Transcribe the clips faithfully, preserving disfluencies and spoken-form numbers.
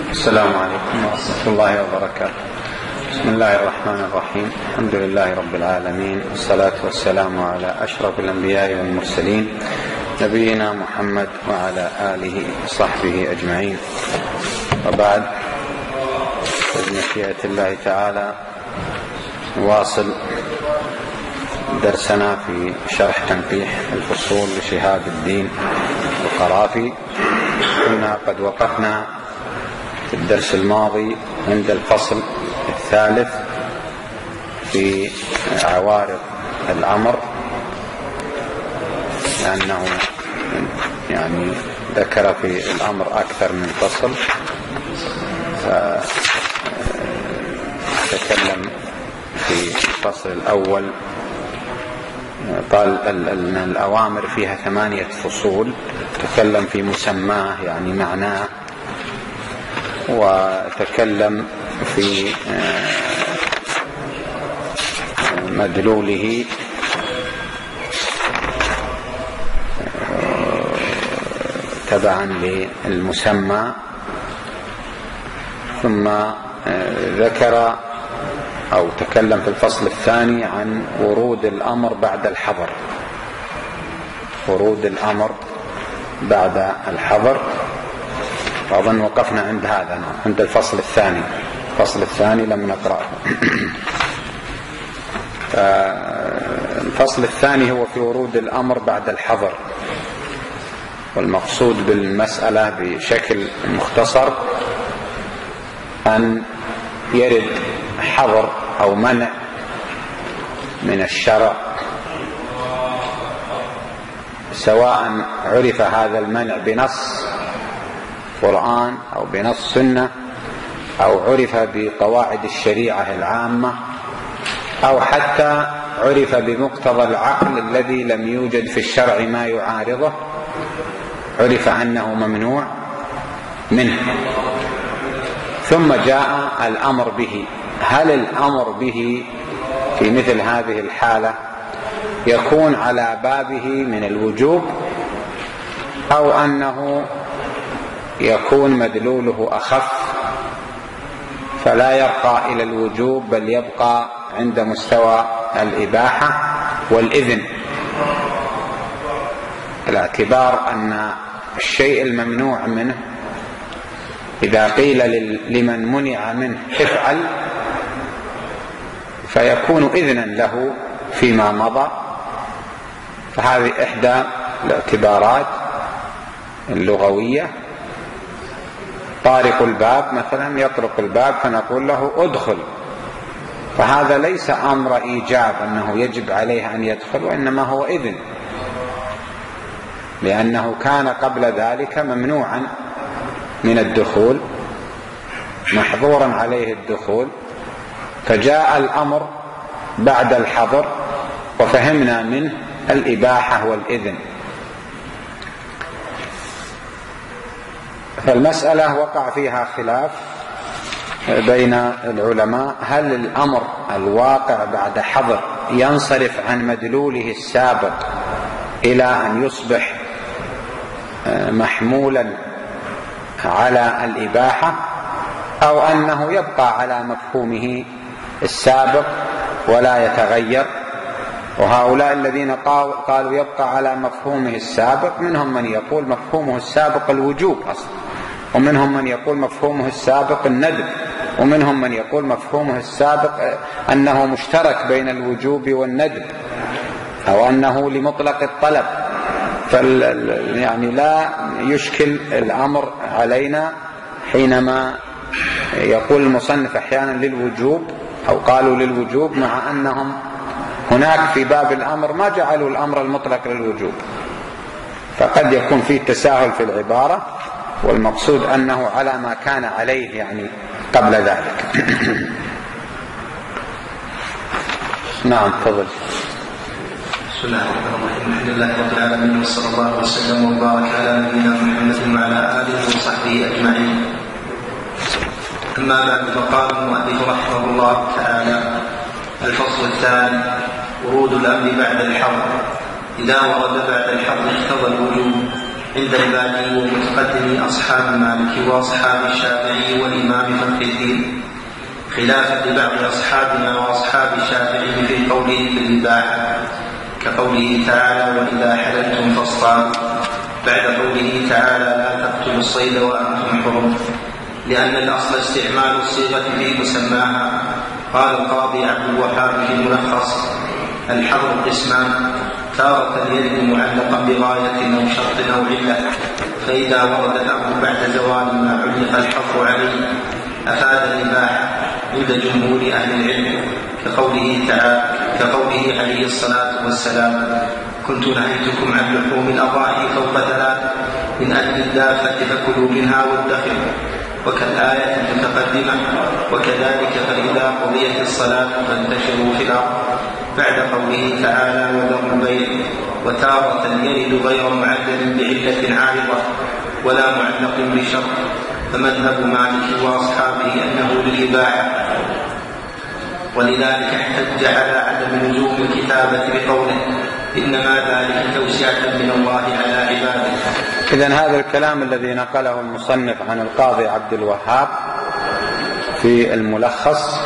السلام عليكم ورحمة الله وبركاته. بسم الله الرحمن الرحيم. الحمد لله رب العالمين، والصلاة والسلام على أشرف الأنبياء والمرسلين، نبينا محمد وعلى آله وصحبه أجمعين. وبعد، بمشيئة الله تعالى نواصل درسنا في شرح تنقيح الفصول لشهاب الدين القرافي. كنا قد وقفنا في الدرس الماضي عند الفصل الثالث في عوارض الأمر، لأنه يعني ذكر في الأمر أكثر من فصل، فتكلم في الفصل الأول قال أن الأوامر فيها ثمانية فصول، تكلم في مسماه يعني معناه، وتكلم في مدلوله تبعا للمسمى، ثم ذكر أو تكلم في الفصل الثاني عن ورود الأمر بعد الحظر، ورود الأمر بعد الحظر، وأظن وقفنا عند هذا، عند الفصل الثاني. الفصل الثاني لم نقرأه. الفصل الثاني هو في ورود الأمر بعد الحظر، والمقصود بالمسألة بشكل مختصر أن يرد حظر أو منع من الشرع، سواء عرف هذا المنع بنص قرآن أو بنص سنة، أو عرف بقواعد الشريعة العامة، أو حتى عرف بمقتضى العقل الذي لم يوجد في الشرع ما يعارضه، عرف أنه ممنوع منه، ثم جاء الأمر به. هل الأمر به في مثل هذه الحالة يكون على بابه من الوجوب، أو أنه يكون مدلوله أخف فلا يرقى إلى الوجوب بل يبقى عند مستوى الإباحة والإذن، باعتبار أن الشيء الممنوع منه إذا قيل لمن منع منه افعل فيكون إذنا له فيما مضى. فهذه إحدى الاعتبارات اللغوية. طارق الباب مثلا يطرق الباب فنقول له ادخل، فهذا ليس أمر إيجاب أنه يجب عليه أن يدخل، وإنما هو إذن، لأنه كان قبل ذلك ممنوعا من الدخول، محظورا عليه الدخول، فجاء الأمر بعد الحظر وفهمنا منه الإباحة والإذن. فالمسألة وقع فيها خلاف بين العلماء، هل الأمر الواقع بعد حظر ينصرف عن مدلوله السابق إلى أن يصبح محمولا على الإباحة، أو أنه يبقى على مفهومه السابق ولا يتغير؟ وهؤلاء الذين قالوا يبقى على مفهومه السابق منهم من يقول مفهومه السابق الوجوب أصلا، ومنهم من يقول مفهومه السابق الندب، ومنهم من يقول مفهومه السابق أنه مشترك بين الوجوب والندب، أو أنه لمطلق الطلب. يعني لا يشكل الأمر علينا حينما يقول المصنف أحيانا للوجوب أو قالوا للوجوب، مع أنهم هناك في باب الأمر ما جعلوا الأمر المطلق للوجوب، فقد يكون فيه تساهل في العبارة، والمقصود أنه على ما كان عليه يعني قبل ذلك. نعم، تفضل. بسم الله الرحمن الرحيم. الحمد لله رب العالمين، وصلى الله وسلم وبارك على نبينا محمد وعلى آله وصحبه أجمعين. أما بعد، فقال المؤلف رحمه الله تعالى: الفصل الثاني: ورود الأمر بعد الحظر. إذا ورد بعد الحظر اقتضى الوجوب، عند البادي ومتقدمي أصحاب مالك وأصحاب الشافعي والإمام فخر الدين، خلافا لبعض أصحابنا وأصحاب الشافعي في قوله بالإباحة، كقوله تعالى وإذا حللتم فاصطادوا، بعد قوله تعالى لا تقتلوا الصيد وأنتم حرم، لأن الأصل استعمال الصيغة في مسماها. قال القاضي عبد الوهاب في الملخص: الحظر قسمان، تارة يرد معلقا بغاية أو شرط أو علة، فإذا ورد الأمر بعد زوال ما علق الحظر عليه أفاد الإباحة عند جمهور أهل العلم، كقوله تعالى كقوله عليه الصلاة والسلام: كنت نهيتكم عن لحوم الأضاحي فوق ثلاث من أجل الدافة فكلوا منها وادخروا، وكالآية المتقدمة: وكذلك فإذا قضيت الصلاة فانتشروا في الأرض، بعد قوله تعالى وذروا البيع، وتارة يرد غير معلل بعلة عارضة ولا معلق بشرط، فمذهب مالك وأصحابه أنه للإباحة، ولذلك احتج على عدم لزوم الكتابة بقوله إنما ذلك توسعة من الله على عباده. إذن هذا الكلام الذي نقله المصنف عن القاضي عبد الوهاب في الملخص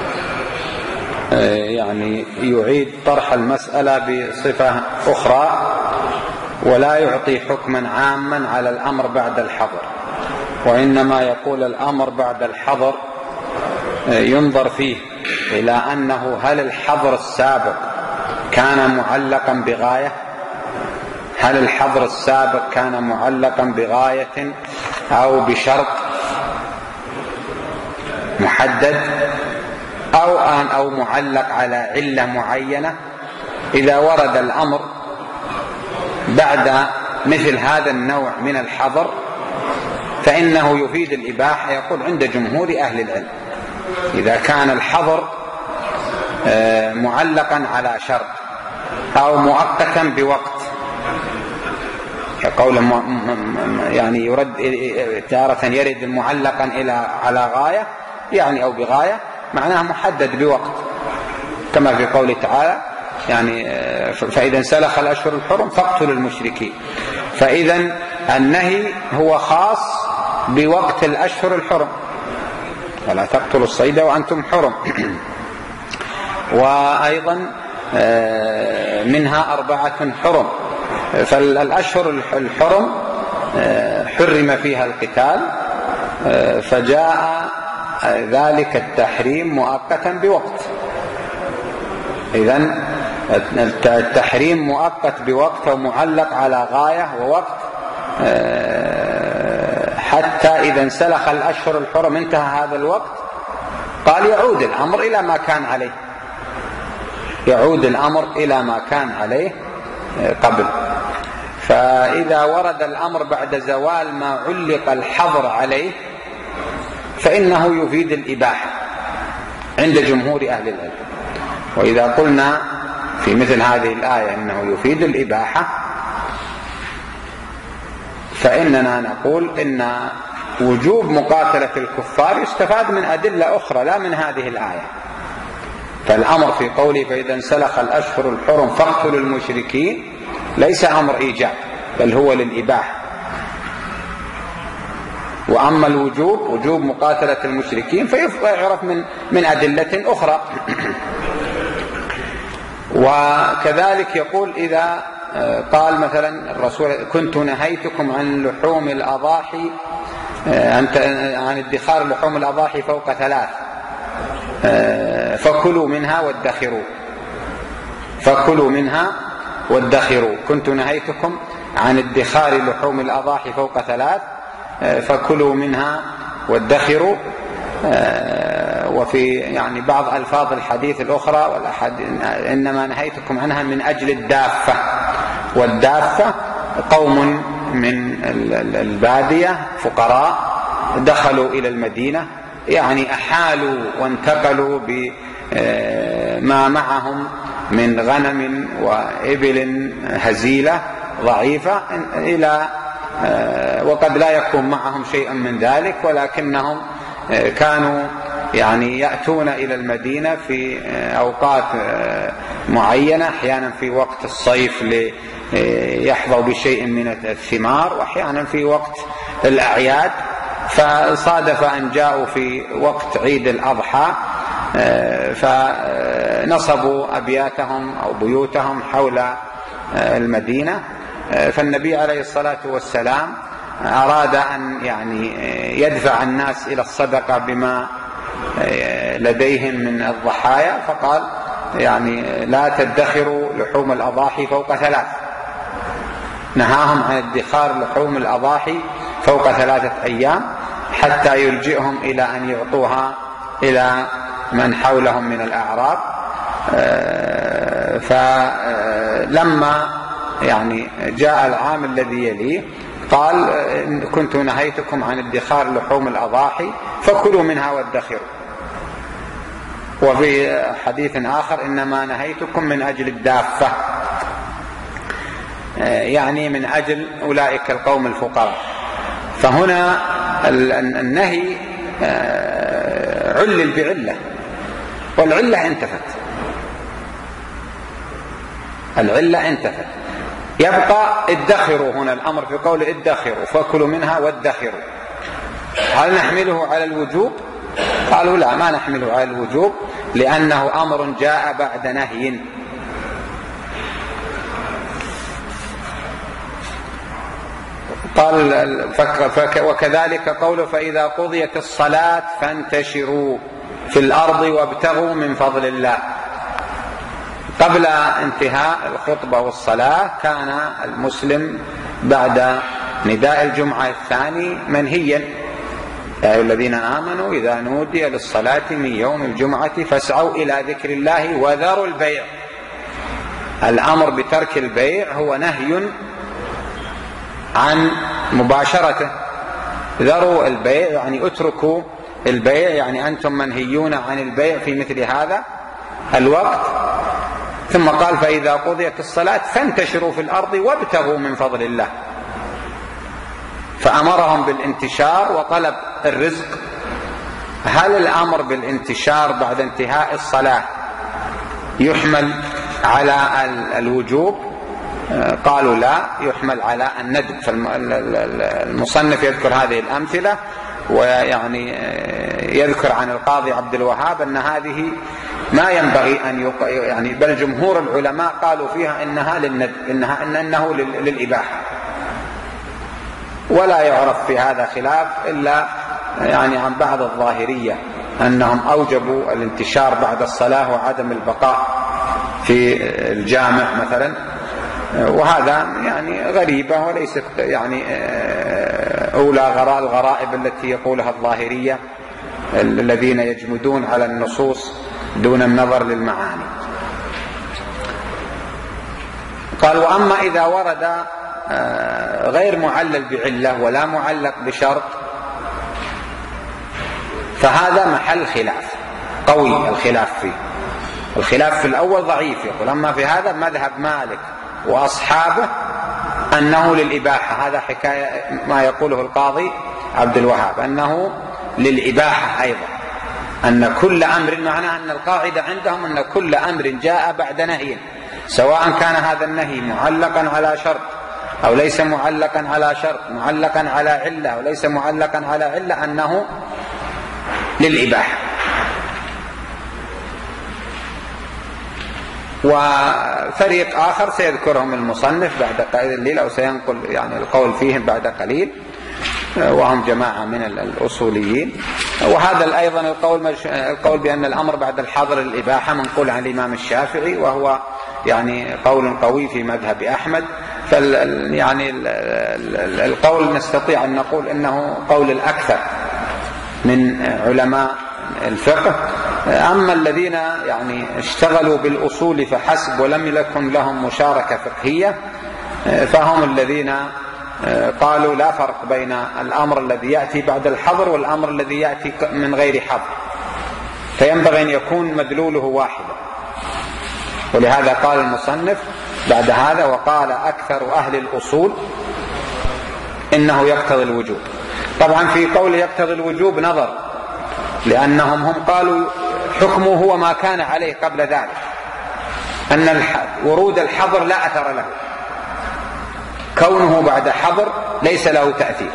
يعني يعيد طرح المسألة بصفة أخرى، ولا يعطي حكما عاما على الأمر بعد الحظر، وإنما يقول الأمر بعد الحظر ينظر فيه إلى أنه هل الحظر السابق كان معلقا بغاية، هل الحظر السابق كان معلقا بغاية أو بشرط محدد أو أن أو معلق على علة معينة. إذا ورد الأمر بعد مثل هذا النوع من الحظر فإنه يفيد الإباحة، يقول عند جمهور أهل العلم. إذا كان الحظر معلقا على شرط أو مؤقتا بوقت، كقول يعني يرد تارة يرد معلقا إلى على غاية يعني أو بغاية، معناه محدد بوقت، كما في قوله تعالى يعني فإذا انسلخ الأشهر الحرم فاقتلوا المشركين. فإذا النهي هو خاص بوقت الأشهر الحرم، ولا تقتلوا الصيد وأنتم حرم. وأيضا منها أربعة حرم، فالأشهر الحرم حرم فيها القتال، فجاء ذلك التحريم مؤقتا بوقت. إذن التحريم مؤقت بوقت ومعلق على غاية ووقت، حتى إذا انسلخ الأشهر الحرم انتهى هذا الوقت، قال يعود الأمر إلى ما كان عليه، يعود الأمر إلى ما كان عليه قبل. فإذا ورد الأمر بعد زوال ما علق الحظر عليه فإنه يفيد الإباحة عند جمهور أهل العلم. وإذا قلنا في مثل هذه الآية إنه يفيد الإباحة، فإننا نقول إن وجوب مقاتلة الكفار يستفاد من أدلة أخرى لا من هذه الآية. فالأمر في قوله فإذا انسلخ الأشهر الحرم فاقتلوا المشركين ليس أمر إيجاب، بل هو للإباحة. وأما الوجوب وجوب مقاتلة المشركين فيعرف من من أدلة أخرى. وكذلك يقول إذا قال مثلا الرسول كنت نهيتكم عن لحوم الأضاحي عن ادخار لحوم الأضاحي فوق ثلاث فكلوا منها وادخروا، فكلوا منها وادخروا، كنت نهيتكم عن ادخار لحوم الأضاحي فوق ثلاث فكلوا منها وادخروا. وفي يعني بعض ألفاظ الحديث الأخرى إنما نهيتكم عنها من أجل الدافة، والدافة قوم من البادية فقراء دخلوا إلى المدينة، يعني أحالوا وانتقلوا بما معهم من غنم وإبل هزيلة ضعيفة إلى وقد لا يكون معهم شيء من ذلك، ولكنهم كانوا يعني يأتون إلى المدينة في أوقات معينة، أحيانا في وقت الصيف ليحظوا بشيء من الثمار، وأحيانا في وقت الأعياد. فصادف أن جاءوا في وقت عيد الأضحى فنصبوا أبياتهم أو بيوتهم حول المدينة. فالنبي عليه الصلاة والسلام أراد أن يعني يدفع الناس إلى الصدقة بما لديهم من الضحايا، فقال يعني لا تدخروا لحوم الأضاحي فوق ثلاث، نهاهم عن ادخار لحوم الأضاحي فوق ثلاثة أيام حتى يلجئهم إلى أن يعطوها إلى من حولهم من الأعراب. فلما يعني جاء العام الذي يليه قال كنت نهيتكم عن ادخار لحوم الأضاحي فكلوا منها وادخروا. وفي حديث آخر إنما نهيتكم من أجل الدافة، يعني من أجل أولئك القوم الفقراء. فهنا النهي علل بعلة، والعلة انتفت، العلة انتفت. يبقى ادخروا، هنا الأمر في قول ادخروا فكلوا منها وادخروا. هل نحمله على الوجوب؟ قالوا لا، ما نحمله على الوجوب، لأنه أمر جاء بعد نهي. قال وكذلك قوله فإذا قضيت الصلاة فانتشروا في الأرض وابتغوا من فضل الله. قبل انتهاء الخطبة والصلاة كان المسلم بعد نداء الجمعة الثاني منهيا: يا أيها الذين آمنوا إذا نودي للصلاة من يوم الجمعة فاسعوا إلى ذكر الله وذروا البيع. الأمر بترك البيع هو نهي عن مباشرته. ذروا البيع يعني اتركوا البيع، يعني أنتم منهيون عن البيع في مثل هذا الوقت. ثم قال فإذا قضيت الصلاة فانتشروا في الأرض وابتغوا من فضل الله، فأمرهم بالانتشار وطلب الرزق. هل الأمر بالانتشار بعد انتهاء الصلاة يحمل على الوجوب؟ قالوا لا، يحمل على الندب. فالمصنف يذكر هذه الأمثلة، ويعني يذكر عن القاضي عبد الوهاب أن هذه ما ينبغي أن يق... يعني بل جمهور العلماء قالوا فيها إنها للندب، إنها إنه للإباحة، ولا يعرف في هذا خلاف إلا يعني عن بعض الظاهرية أنهم أوجبوا الانتشار بعد الصلاة وعدم البقاء في الجامع مثلا، وهذا يعني غريبة وليست يعني أولى غراء الغرائب التي يقولها الظاهرية الذين يجمدون على النصوص دون النظر للمعاني. قال وأما إذا ورد غير معلل بعلة ولا معلق بشرط فهذا محل خلاف قوي، الخلاف فيه. الخلاف في الأول ضعيف، يقول أما في هذا مذهب مالك وأصحابه أنه للإباحة. هذا حكاية ما يقوله القاضي عبد الوهاب أنه للإباحة أيضا، أن كل أمر، معناه أن القاعدة عندهم أن كل أمر جاء بعد نهي، سواء كان هذا النهي معلقا على شرط أو ليس معلقا على شرط، معلقا على علة أو ليس معلقا على علة، أنه للإباحة. وفريق آخر سيذكرهم المصنف بعد قليل، أو سينقل يعني القول فيهم بعد قليل، وهم جماعة من الأصوليين. وهذا أيضا القول, القول بأن الأمر بعد الحظر الإباحة منقول عن الإمام الشافعي، وهو يعني قول قوي في مذهب أحمد. فال يعني القول نستطيع أن نقول إنه قول الأكثر من علماء الفقه. أما الذين يعني اشتغلوا بالأصول فحسب ولم يكن لهم مشاركة فقهية فهم الذين قالوا لا فرق بين الأمر الذي يأتي بعد الحظر والأمر الذي يأتي من غير حظر، فينبغي أن يكون مدلوله واحدا. ولهذا قال المصنف بعد هذا وقال أكثر أهل الأصول إنه يقتضي الوجوب. طبعا في قول يقتضي الوجوب نظر، لأنهم هم قالوا حكمه هو ما كان عليه قبل ذلك، أن ورود الحظر لا أثر له، كونه بعد حظر ليس له تأثير.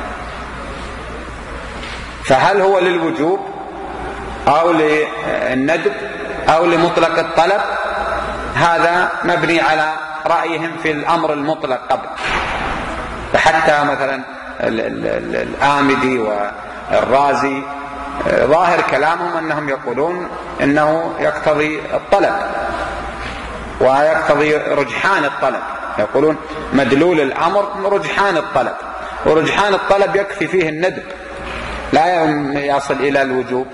فهل هو للوجوب أو للندب أو لمطلق الطلب؟ هذا مبني على رأيهم في الأمر المطلق قبل. فحتى مثلا الآمدي والرازي ظاهر كلامهم أنهم يقولون إنه يقتضي الطلب ويقتضي رجحان الطلب، يقولون مدلول الأمر رجحان الطلب، ورجحان الطلب يكفي فيه الندب لا يصل إلى الوجوب.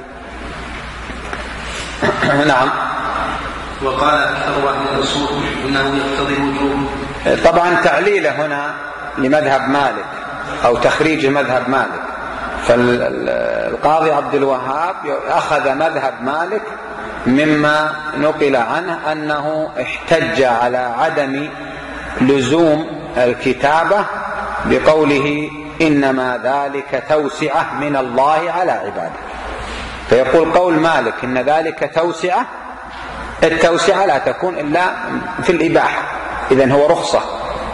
نعم. وقال أكثر أهل الأصول إنه يقتضي الوجوب. طبعا تعليله هنا لمذهب مالك أو تخريج مذهب مالك، فالقاضي عبد الوهاب أخذ مذهب مالك مما نقل عنه أنه احتج على عدم لزوم الكتابة بقوله إنما ذلك توسعة من الله على عباده. فيقول قول مالك إن ذلك توسعة، التوسعة لا تكون إلا في الإباحة، إذن هو رخصة.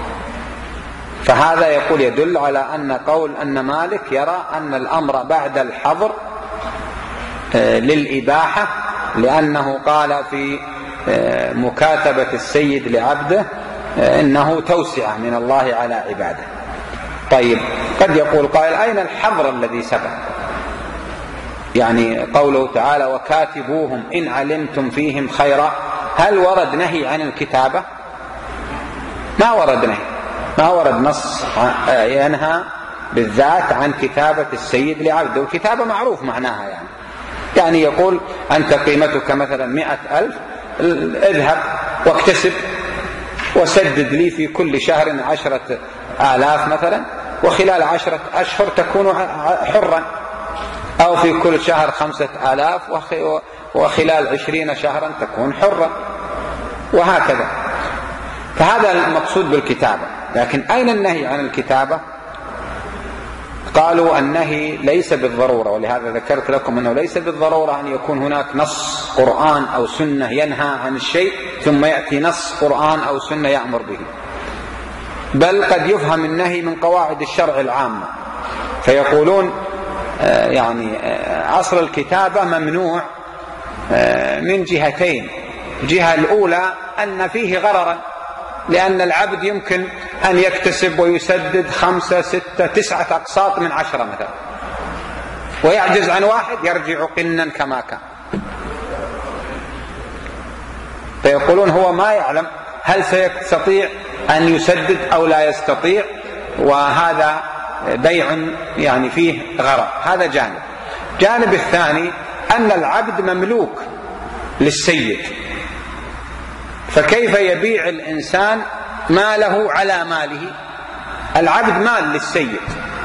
فهذا يقول يدل على أن قول أن مالك يرى أن الأمر بعد الحظر للإباحة، لأنه قال في مكاتبة السيد لعبده إنه توسعة من الله على عباده. طيب قد يقول قائل أين الحظر الذي سبق؟ يعني قوله تعالى وكاتبوهم إن علمتم فيهم خيرا، هل ورد نهي عن الكتابة؟ ما ورد نهي، ما ورد نص ينهى بالذات عن كتابة السيد لعبده. والكتابة معروف معناها يعني يعني يقول أنت قيمتك مثلا مئة ألف، اذهب واكتسب وسدد لي في كل شهر عشرة آلاف مثلا، وخلال عشرة أشهر تكون حرا، أو في كل شهر خمسة آلاف وخلال عشرين شهرا تكون حرا، وهكذا. فهذا المقصود بالكتابة. لكن أين النهي عن الكتابة؟ قالوا النهي ليس بالضرورة، ولهذا ذكرت لكم أنه ليس بالضرورة أن يكون هناك نص قرآن أو سنة ينهى عن الشيء ثم يأتي نص قرآن أو سنة يأمر به، بل قد يفهم النهي من قواعد الشرع العامة. فيقولون يعني أصل الكتابة ممنوع من جهتين. الجهة الأولى أن فيه غررا، لأن العبد يمكن أن يكتسب ويسدد خمسة ستة تسعة أقساط من عشرة مثلا، ويعجز عن واحد يرجع قنا كما كان. فيقولون هو ما يعلم هل سيستطيع أن يسدد أو لا يستطيع، وهذا بيع يعني فيه غرر. هذا جانب. جانب الثاني أن العبد مملوك للسيد، فكيف يبيع الإنسان ماله على ماله؟ العبد مال للسيد،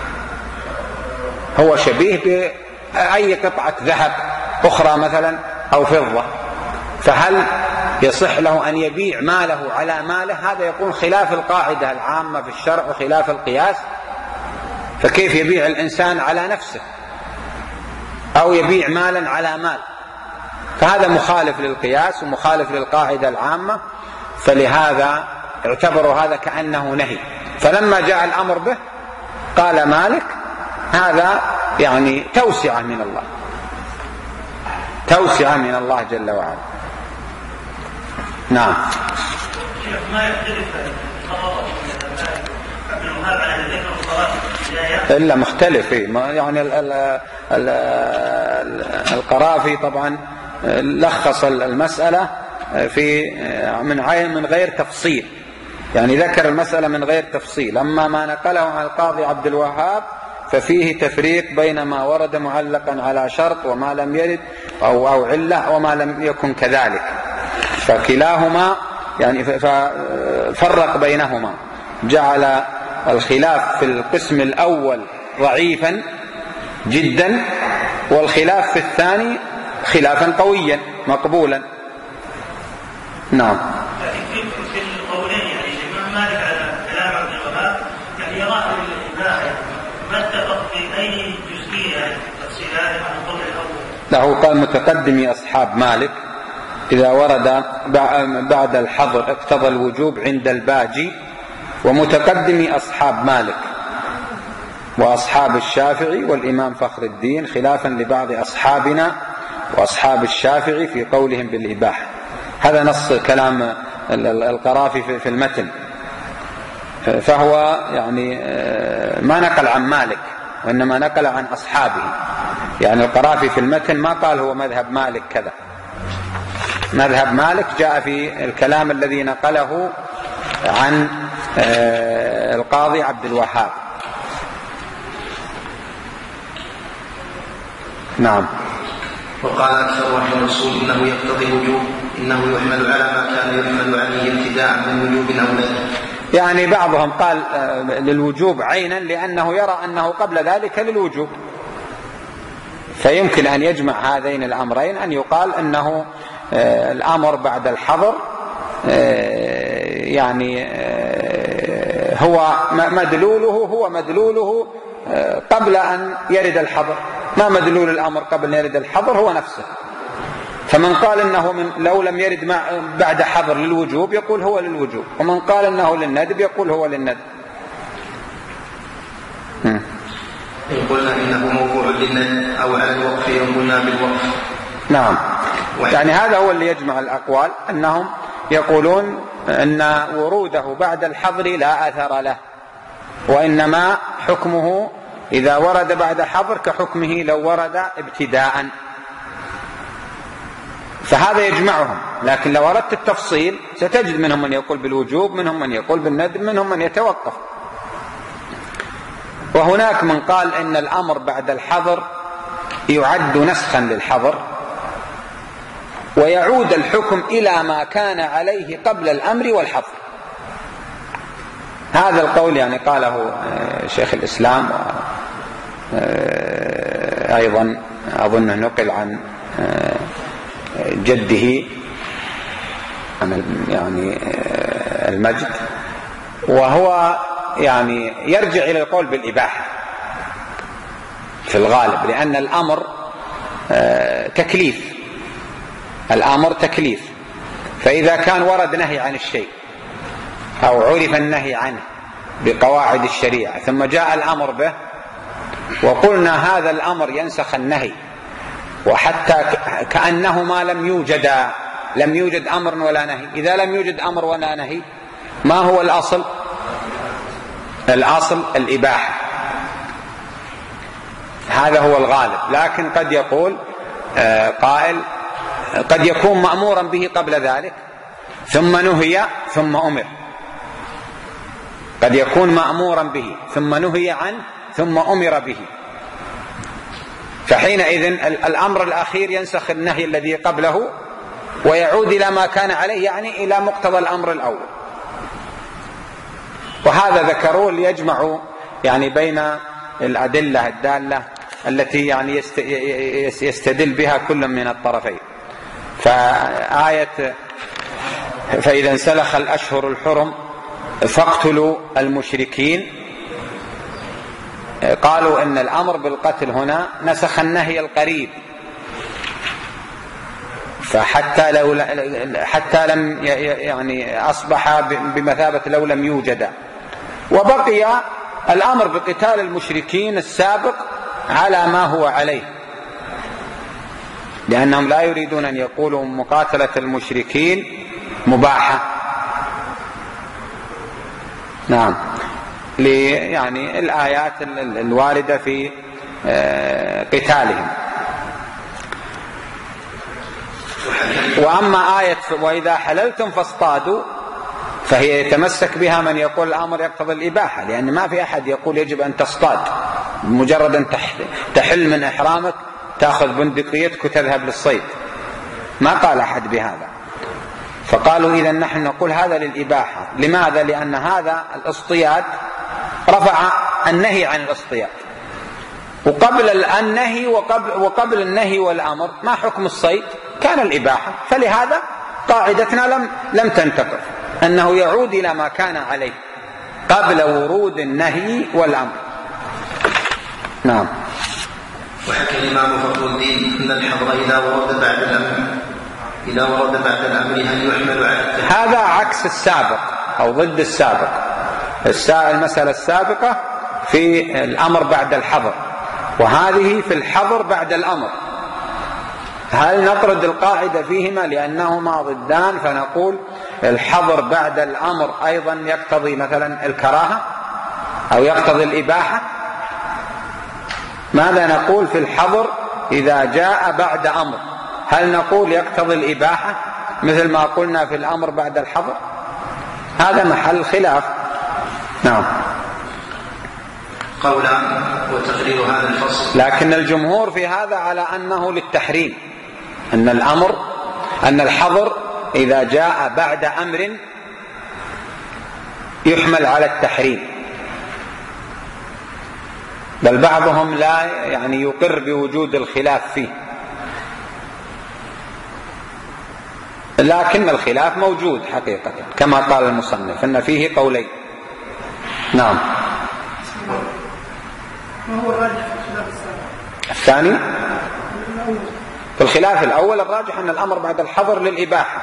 هو شبيه بأي قطعة ذهب أخرى مثلا أو فضة، فهل يصح له أن يبيع ماله على ماله؟ هذا يكون خلاف القاعدة العامة في الشرع وخلاف القياس. فكيف يبيع الإنسان على نفسه أو يبيع مالا على مال؟ فهذا مخالف للقياس ومخالف للقاعدة العامة، فلهذا اعتبروا هذا كأنه نهي. فلما جاء الأمر به قال مالك هذا يعني توسعة من الله، توسعة من الله جل وعلا. نعم. ما يختلف إلا مختلف يعني ال ال القرافي طبعا لخص المسألة في من عين من غير تفصيل، يعني ذكر المسألة من غير تفصيل. أما ما نقله عن القاضي عبد الوهاب ففيه تفريق بين ما ورد معلقا على شرط وما لم يرد أو, أو علة وما لم يكن كذلك، فكلاهما يعني فرق بينهما، جعل الخلاف في القسم الأول ضعيفا جدا، والخلاف في الثاني خلافا قويا مقبولا. نعم. في القولين يعني الإمام مالك على كلام عبد الوهاب يعني يراه الإباحة، ما اتفق في أي جزئية تفصيلات عن القول الأول. له قال متقدمي أصحاب مالك إذا ورد بعد الحظر اقتضى الوجوب عند الباجي، ومتقدمي أصحاب مالك وأصحاب الشافعي والإمام فخر الدين خلافا لبعض أصحابنا وأصحاب الشافعي في قولهم بالإباحة. هذا نص كلام القرافي في المتن، فهو يعني ما نقل عن مالك وإنما نقل عن أصحابه. يعني القرافي في المتن ما قال هو مذهب مالك كذا، مذهب مالك جاء في الكلام الذي نقله عن القاضي عبد الوهاب. نعم. وقال أكثر وحي الرسول إنه يقتضي الوجوب، إنه يحمل على ما كان يحمل عليه ابتداء من وجوب أو لا. يعني بعضهم قال للوجوب عينا لأنه يرى أنه قبل ذلك للوجوب، فيمكن أن يجمع هذين الأمرين، أن يقال أنه الأمر بعد الحظر يعني هو مدلوله هو مدلوله قبل أن يرد الحظر، ما مدلول الأمر قبل أن يرد الحظر هو نفسه. فمن قال إنه من لو لم يرد بعد حظر للوجوب يقول هو للوجوب، ومن قال إنه للندب يقول هو للندب. إن قلنا إنه موضوع للندب أو على الوقف إن قلنا بالوقف. نعم. يعني هذا هو اللي يجمع الأقوال، أنهم يقولون أن وروده بعد الحظر لا أثر له، وإنما حكمه إذا ورد بعد حظر كحكمه لو ورد ابتداء، فهذا يجمعهم. لكن لو أردت التفصيل ستجد منهم من يقول بالوجوب، منهم من يقول بالندب، منهم من يتوقف. وهناك من قال إن الأمر بعد الحظر يعد نسخا للحظر، ويعود الحكم إلى ما كان عليه قبل الأمر والحظر. هذا القول يعني قاله شيخ الإسلام، أيضا أظنه نقل عن جده يعني المجد، وهو يعني يرجع إلى القول بالإباحة في الغالب، لأن الأمر تكليف، الأمر تكليف. فإذا كان ورد نهي عن الشيء أو عرف النهي عنه بقواعد الشريعة ثم جاء الأمر به وقلنا هذا الأمر ينسخ النهي، وحتى كأنهما لم يوجدا، لم يوجد أمر ولا نهي. إذا لم يوجد أمر ولا نهي ما هو الأصل؟ الأصل الإباحة، هذا هو الغالب. لكن قد يقول قائل قد يكون مأمورا به قبل ذلك ثم نهي ثم أمر، قد يكون مأمورا به ثم نهي عنه ثم أمر به، فحينئذ الأمر الأخير ينسخ النهي الذي قبله ويعود إلى ما كان عليه، يعني إلى مقتضى الأمر الأول. وهذا ذكروا ليجمعوا يعني بين الأدلة الدالة التي يعني يستدل بها كل من الطرفين. فآية فإذا انسلخ الأشهر الحرم فاقتلوا المشركين، قالوا إن الأمر بالقتل هنا نسخ النهي القريب، فحتى لو حتى لم يعني أصبح بمثابة لو لم يوجد، وبقي الأمر بقتال المشركين السابق على ما هو عليه، لأنهم لا يريدون أن يقولوا مقاتلة المشركين مباحة. نعم، يعني الآيات الواردة في قتالهم. وأما آية وإذا حللتم فاصطادوا فهي يتمسك بها من يقول الأمر يقتضي الإباحة، لأن ما في أحد يقول يجب أن تصطاد، مجرد أن تحل من إحرامك تأخذ بندقيتك وتذهب للصيد، ما قال أحد بهذا. فقالوا إذا نحن نقول هذا للإباحة. لماذا؟ لأن هذا الاصطياد رفع النهي عن الاصطياد، وقبل النهي وقبل, وقبل النهي والأمر ما حكم الصيد؟ كان الإباحة. فلهذا قاعدتنا لم, لم تنتقل، أنه يعود إلى ما كان عليه قبل ورود النهي والأمر. نعم. وحكى الإمام فخر الدين أن الحظر إذا ورد بعد الأمر إذا ورد بعد الأمر هل يحمل على التحريم؟ هذا عكس السابق أو ضد السابق. المسألة السابقة في الأمر بعد الحظر، وهذه في الحظر بعد الأمر. هل نطرد القاعدة فيهما لأنهما ضدان فنقول الحظر بعد الأمر أيضا يقتضي مثلا الكراهة أو يقتضي الإباحة؟ ماذا نقول في الحظر إذا جاء بعد أمر؟ هل نقول يقتضي الإباحة مثل ما قلنا في الأمر بعد الحظر؟ هذا محل خلاف. نعم. قولان وتقرير هذا الفصل. لكن الجمهور في هذا على أنه للتحريم، أن الأمر أن الحظر إذا جاء بعد أمر يحمل على التحريم، بل بعضهم لا يعني يقر بوجود الخلاف فيه، لكن الخلاف موجود حقيقة كما قال المصنف أن فيه قولين. نعم. ما هو الراجح في الخلاف السابق؟ الثاني في الخلاف الأول الراجح أن الأمر بعد الحظر للإباحة،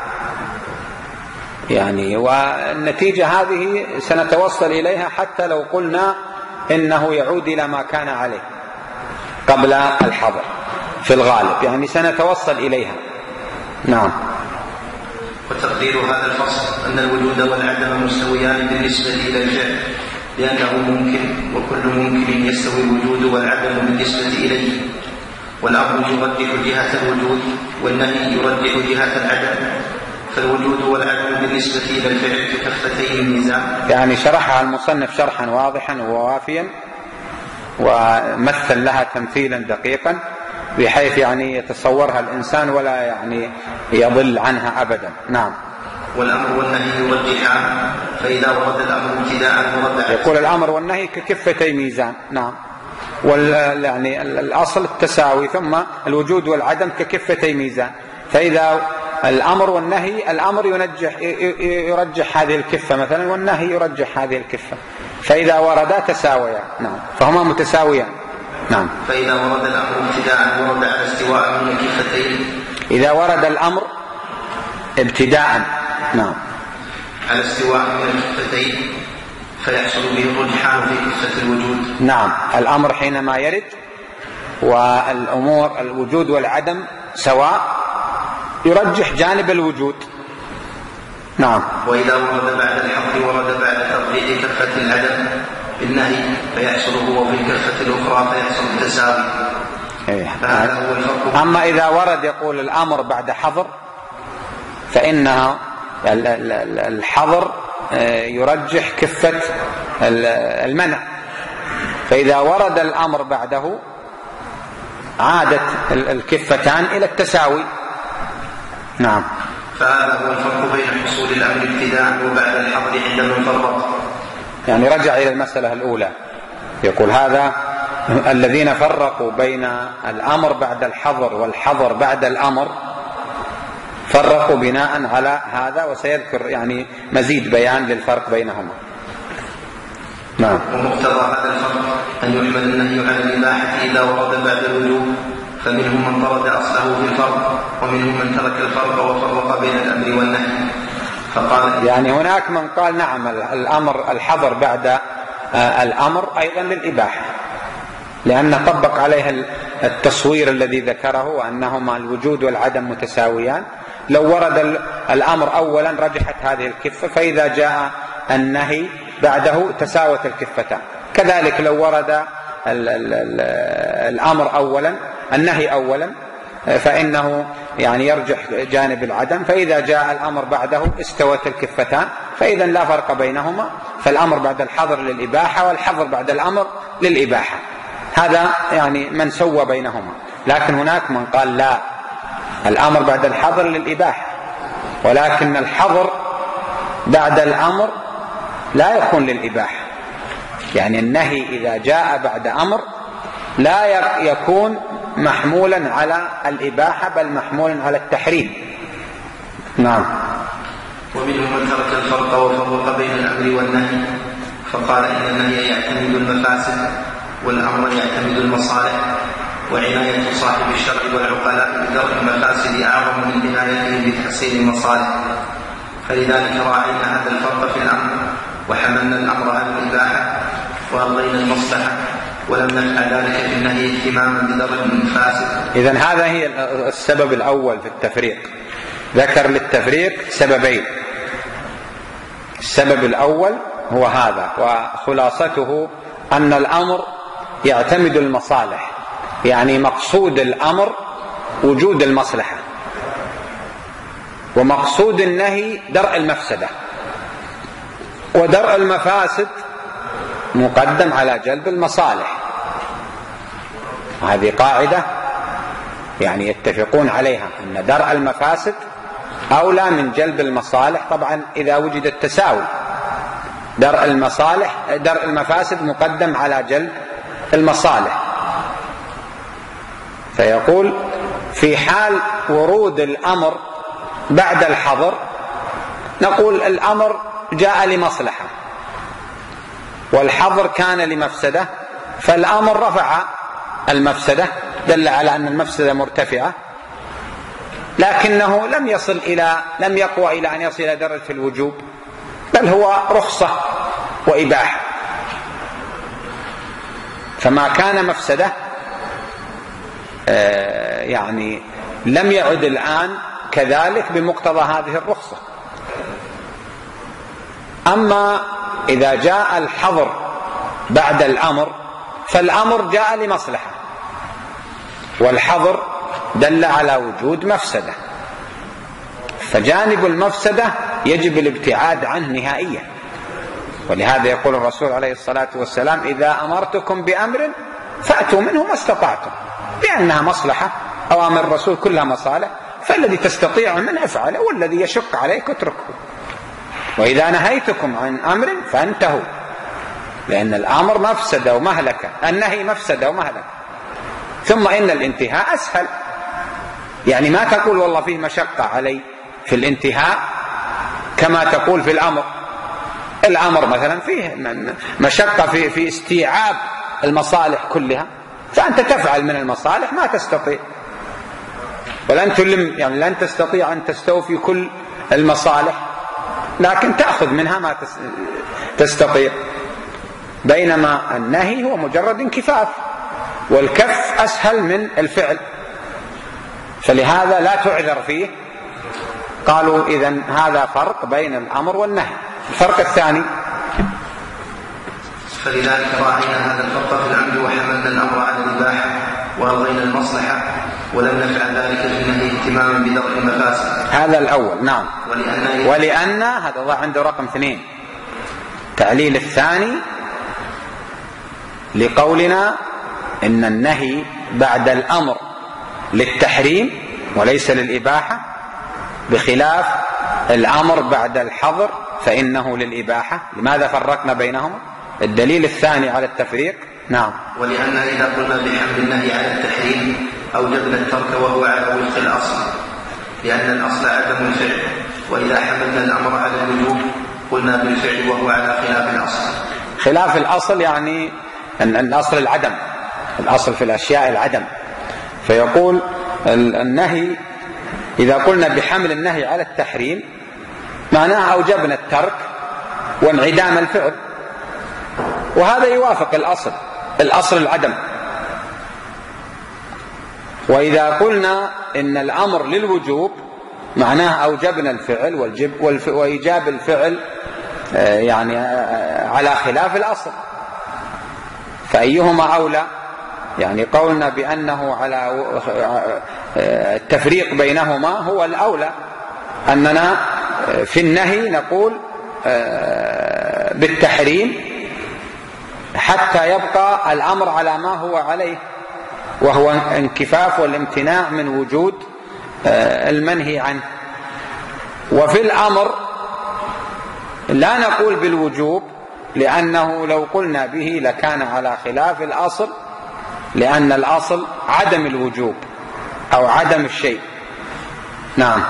يعني والنتيجة هذه سنتوصل إليها حتى لو قلنا إنه يعود إلى ما كان عليه قبل الحظر في الغالب، يعني سنتوصل إليها. نعم. وتقدير هذا الفصل أن الوجود والعدم مستويان بالنسبة إلى الفعل، لأنه ممكن وكل ممكن يستوي الوجود والعدم بالنسبة إليه، والأمر يرجح جهة الوجود والنهي يرجح جهة العدم، فالوجود والعدم بالنسبة إلى الفعل ككفتي الميزان. يعني شرحها المصنف شرحا واضحا ووافيا، ومثل لها تمثيلا دقيقا بحيث يعني يتصورها الإنسان ولا يعني يضل عنها أبدا. نعم. والأمر والنهي يرجحان، فإذا ورد الأمر ابتداء ورد. يقول الأمر والنهي ككفتي ميزان. نعم. وال يعني الأصل التساوي، ثم الوجود والعدم ككفتي ميزان، فإذا الأمر والنهي الأمر يرجح يرجح هذه الكفة مثلا، والنهي يرجح هذه الكفة، فإذا وردا تساويا. نعم. فهما متساويان. نعم. فإذا ورد الأمر ابتداء ورد على استواء من الكفتين. إذا ورد الأمر ابتداء نعم على استواء من الكفتين فيحصل به الرجحان في كفة الوجود. نعم. الأمر حينما يرد والأمور الوجود والعدم سواء يرجح جانب الوجود. نعم. وإذا ورد بعد الحظر ورد بعد ترجيح كفة العدم بالنهي فيحصل هو في الكفة الأخرى فيحصل التساوي. فهذا هو الفرق. أما إذا ورد يقول الأمر بعد حظر فإنها الحظر يرجح كفة المنع، فإذا ورد الأمر بعده عادت الكفتان إلى التساوي. نعم. فهذا هو الفرق بين حصول الأمر ابتداء وبعد الحظر عندما فرق. يعني رجع إلى المسألة الأولى، يقول هذا الذين فرقوا بين الأمر بعد الحظر والحظر بعد الأمر فرقوا بناء على هذا، وسيذكر يعني مزيد بيان للفرق بينهما. نعم. ومقتضى هذا الفرق أن يحمل النهي على الإباحة إذا ورد بعد الوجوب، فمنهم من طرد أصله في الفرق ومنهم من ترك الفرق وفرق بين الأمر والنهي. فقال يعني هناك من قال نعم الأمر الحظر بعد الأمر أيضا للإباحة، لأن طبق عليها التصوير الذي ذكره وأنهما الوجود والعدم متساويان. لو ورد الأمر أولا رجحت هذه الكفة، فإذا جاء النهي بعده تساوت الكفتان. كذلك لو ورد الأمر أولا النهي أولا فإنه يعني يرجح جانب العدم، فإذا جاء الأمر بعده استوت الكفتان، فإذا لا فرق بينهما، فالأمر بعد الحظر للإباحة والحظر بعد الأمر للإباحة. هذا يعني من سوى بينهما. لكن هناك من قال لا، الأمر بعد الحظر للإباحة، ولكن الحظر بعد الأمر لا يكون للإباحة، يعني النهي إذا جاء بعد أمر لا يكون محمولا على الإباحة بل محمولا على التحريم. نعم. ومنهم من ترك الفرق وفرق بين الأمر والنهي، فقال إن النهي يعتمد المفاسد والأمر يعتمد المصالح، وعناية صاحب الشرع والعقلاء بدرء المفاسد أعظم من عنايتهم بتحصيل المصالح، فلذلك راعينا هذا الفرق في الأمر وحملنا الأمر على الإباحة وألغينا المصلحة، ولم نفعل ذلك في النهي اهتماما بدرء المفاسد. إذن هذا هي السبب الأول في التفريق. ذكر للتفريق سببين. السبب الأول هو هذا، وخلاصته أن الأمر يعتمد المصالح، يعني مقصود الأمر وجود المصلحة، ومقصود النهي درء المفسدة، ودرء المفاسد مقدم على جلب المصالح. هذه قاعدة يعني يتفقون عليها، أن درء المفاسد أولى من جلب المصالح، طبعا إذا وجد التساوي. درء المصالح درء المفاسد مقدم على جلب المصالح. فيقول في حال ورود الأمر بعد الحظر نقول الأمر جاء لمصلحة والحظر كان لمفسدة، فالأمر رفع المفسدة، دل على أن المفسدة مرتفعة، لكنه لم يصل إلى لم يقوى إلى أن يصل إلى درجة الوجوب، بل هو رخصة وإباحة. فما كان مفسدة يعني لم يعد الآن كذلك بمقتضى هذه الرخصة. أما إذا جاء الحظر بعد الأمر فالأمر جاء لمصلحة، والحظر دل على وجود مفسدة، فجانب المفسدة يجب الابتعاد عنه نهائيا. ولهذا يقول الرسول عليه الصلاة والسلام: إذا أمرتكم بأمر فأتوا منه ما استطعتم، لأنها مصلحة. أوامر الرسول كلها مصالح، فالذي تستطيع منه افعله، والذي يشق عليك اتركه. وإذا نهيتكم عن أمر فانتهوا، لأن الأمر مفسدة ومهلكة، النهي مفسدة ومهلكة. ثم إن الانتهاء أسهل، يعني ما تقول والله فيه مشقة علي في الانتهاء كما تقول في الأمر. الأمر مثلا فيه مشقة في, في استيعاب المصالح كلها، فأنت تفعل من المصالح ما تستطيع، ولن تلم يعني لن تستطيع أن تستوفي كل المصالح، لكن تأخذ منها ما تستطيع. بينما النهي هو مجرد انكفاف، والكف أسهل من الفعل، فلهذا لا تعذر فيه. قالوا إذن هذا فرق بين الأمر والنهي. الفرق الثاني: فلذلك راعينا هذا الفرق في العمد وحملنا الأمر على الإباحة وألغينا المصلحة، ولم نفعل ذلك في النهي اهتماما بدرء المفاسد. هذا الأول. نعم. ولأن, ولأن هذا ضع عنده رقم اثنين. تعليل الثاني لقولنا إن النهي بعد الأمر للتحريم وليس للإباحة، بخلاف الأمر بعد الحظر فإنه للإباحة. لماذا فرقنا بينهما؟ الدليل الثاني على التفريق. نعم. ولأن إذا قلنا بحمل النهي على التحريم أوجبنا الترك وهو على وفق الأصل، لأن الأصل عدم الفعل، وإذا حملنا الأمر على الوجوب قلنا بالفعل وهو على خلاف الأصل. خلاف الأصل يعني أن الأصل العدم، الأصل في الأشياء العدم. فيقول النهي إذا قلنا بحمل النهي على التحريم معناها أوجبنا الترك وانعدام الفعل، وهذا يوافق الأصل، الأصل العدم. وإذا قلنا إن الأمر للوجوب معناها أوجبنا الفعل والجب وإيجاب الفعل يعني على خلاف الأصل. فأيهما أولى؟ يعني قولنا بأنه على التفريق بينهما هو الأولى، أننا في النهي نقول بالتحريم حتى يبقى الأمر على ما هو عليه، وهو انكفاف والامتناع من وجود المنهي عنه. وفي الأمر لا نقول بالوجوب، لأنه لو قلنا به لكان على خلاف الأصل، لأن الأصل عدم الوجوب أو عدم الشيء. نعم.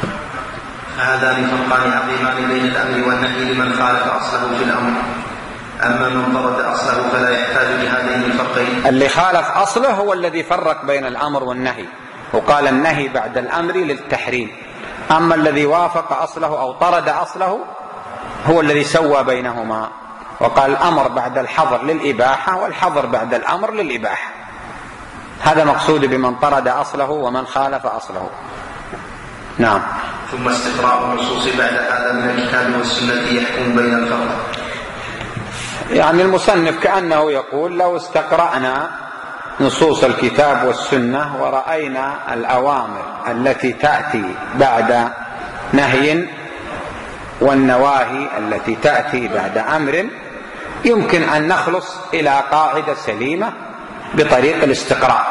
فهذان فرقان عظيمان بين الأمر والنهي لمن خالف أصله في الأمر. أما من طرد أصله فلا يحتاج لهذين الفرقين. اللي خالف أصله هو الذي فرق بين الأمر والنهي، وقال النهي بعد الأمر للتحريم. أما الذي وافق أصله أو طرد أصله هو الذي سوى بينهما، وقال الأمر بعد الحظر للإباحة والحظر بعد الأمر للإباحة. هذا مقصود بمن طرد أصله ومن خالف أصله. نعم. ثم استقراء النصوص بعد هذا من الكتاب والسنة يحكم بين الفرق. يعني المصنف كأنه يقول لو استقرأنا نصوص الكتاب والسنة ورأينا الأوامر التي تأتي بعد نهي والنواهي التي تأتي بعد أمر، يمكن أن نخلص إلى قاعدة سليمة بطريق الاستقراء.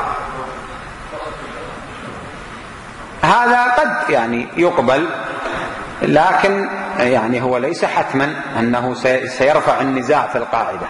هذا قد يعني يقبل، لكن يعني هو ليس حتما أنه سيرفع النزاع في القاعدة.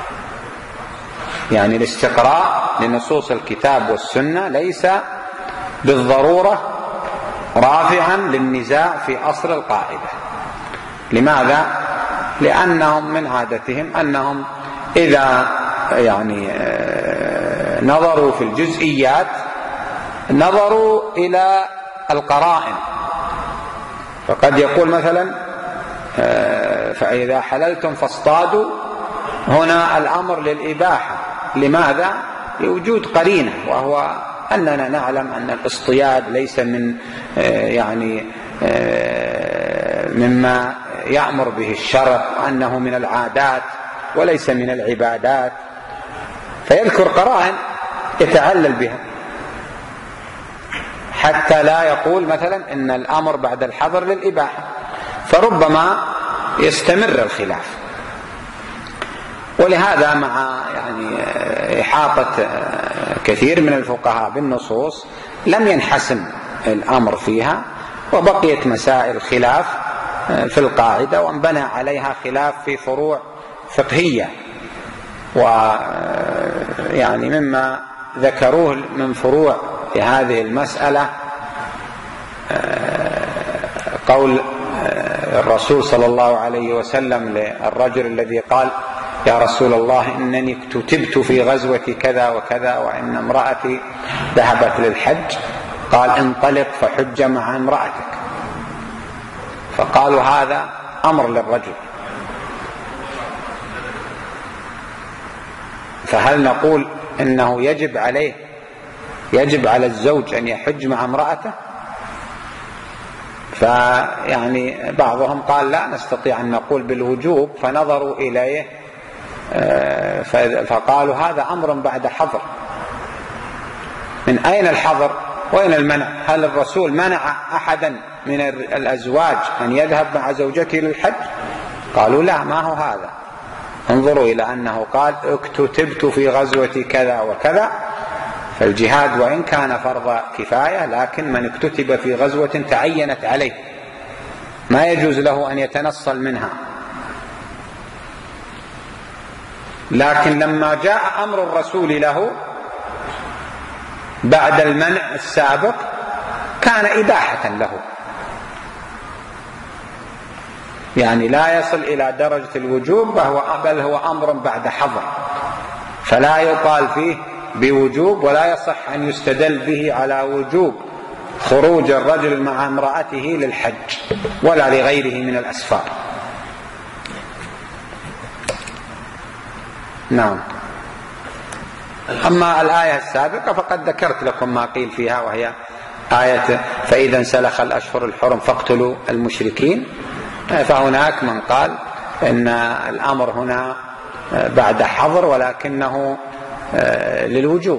يعني الاستقراء لنصوص الكتاب والسنة ليس بالضرورة رافعا للنزاع في أصل القاعدة. لماذا؟ لأنهم من عادتهم أنهم إذا يعني نظروا في الجزئيات نظروا إلى القرائن. فقد يقول مثلا فإذا حللتم فاصطادوا، هنا الأمر للإباحة. لماذا؟ لوجود قرينة، وهو أننا نعلم أن الاصطياد ليس من يعني مما يأمر به الشرع، وأنه من العادات وليس من العبادات، فيذكر قرائن يتعلل بها حتى لا يقول مثلا إن الأمر بعد الحظر للإباحة، فربما يستمر الخلاف. ولهذا مع يعني إحاطة كثير من الفقهاء بالنصوص لم ينحسم الأمر فيها، وبقيت مسائل خلاف في القاعدة، وانبنى عليها خلاف في فروع فقهية. ويعني مما ذكروه من فروع في هذه المسألة قول الرسول صلى الله عليه وسلم للرجل الذي قال يا رسول الله إنني اكتتبت في غزوة كذا وكذا وإن امرأتي ذهبت للحج، قال انطلق فحج مع امرأتك. فقالوا هذا أمر للرجل، فهل نقول إنه يجب عليه يجب على الزوج أن يحج مع امرأته؟ فيعني بعضهم قال لا نستطيع أن نقول بالوجوب، فنظروا إليه فقالوا هذا أمر بعد حظر. من أين الحظر وأين المنع؟ هل الرسول منع أحدا من الأزواج أن يذهب مع زوجته للحج؟ قالوا لا، ما هو هذا. انظروا إلى أنه قال اكتتبت في غزوة كذا وكذا، فالجهاد وإن كان فرض كفاية، لكن من اكتتب في غزوة تعينت عليه ما يجوز له أن يتنصل منها. لكن لما جاء أمر الرسول له بعد المنع السابق كان إباحة له، يعني لا يصل إلى درجة الوجوب، بل هو أمر بعد حظر، فلا يقال فيه بوجوب، ولا يصح أن يستدل به على وجوب خروج الرجل مع امرأته للحج ولا لغيره من الأسفار. نعم. أما الآية السابقة فقد ذكرت لكم ما قيل فيها، وهي آية فإذا انسلخ الأشهر الحرم فاقتلوا المشركين. فهناك من قال إن الأمر هنا بعد حظر ولكنه للوجوب،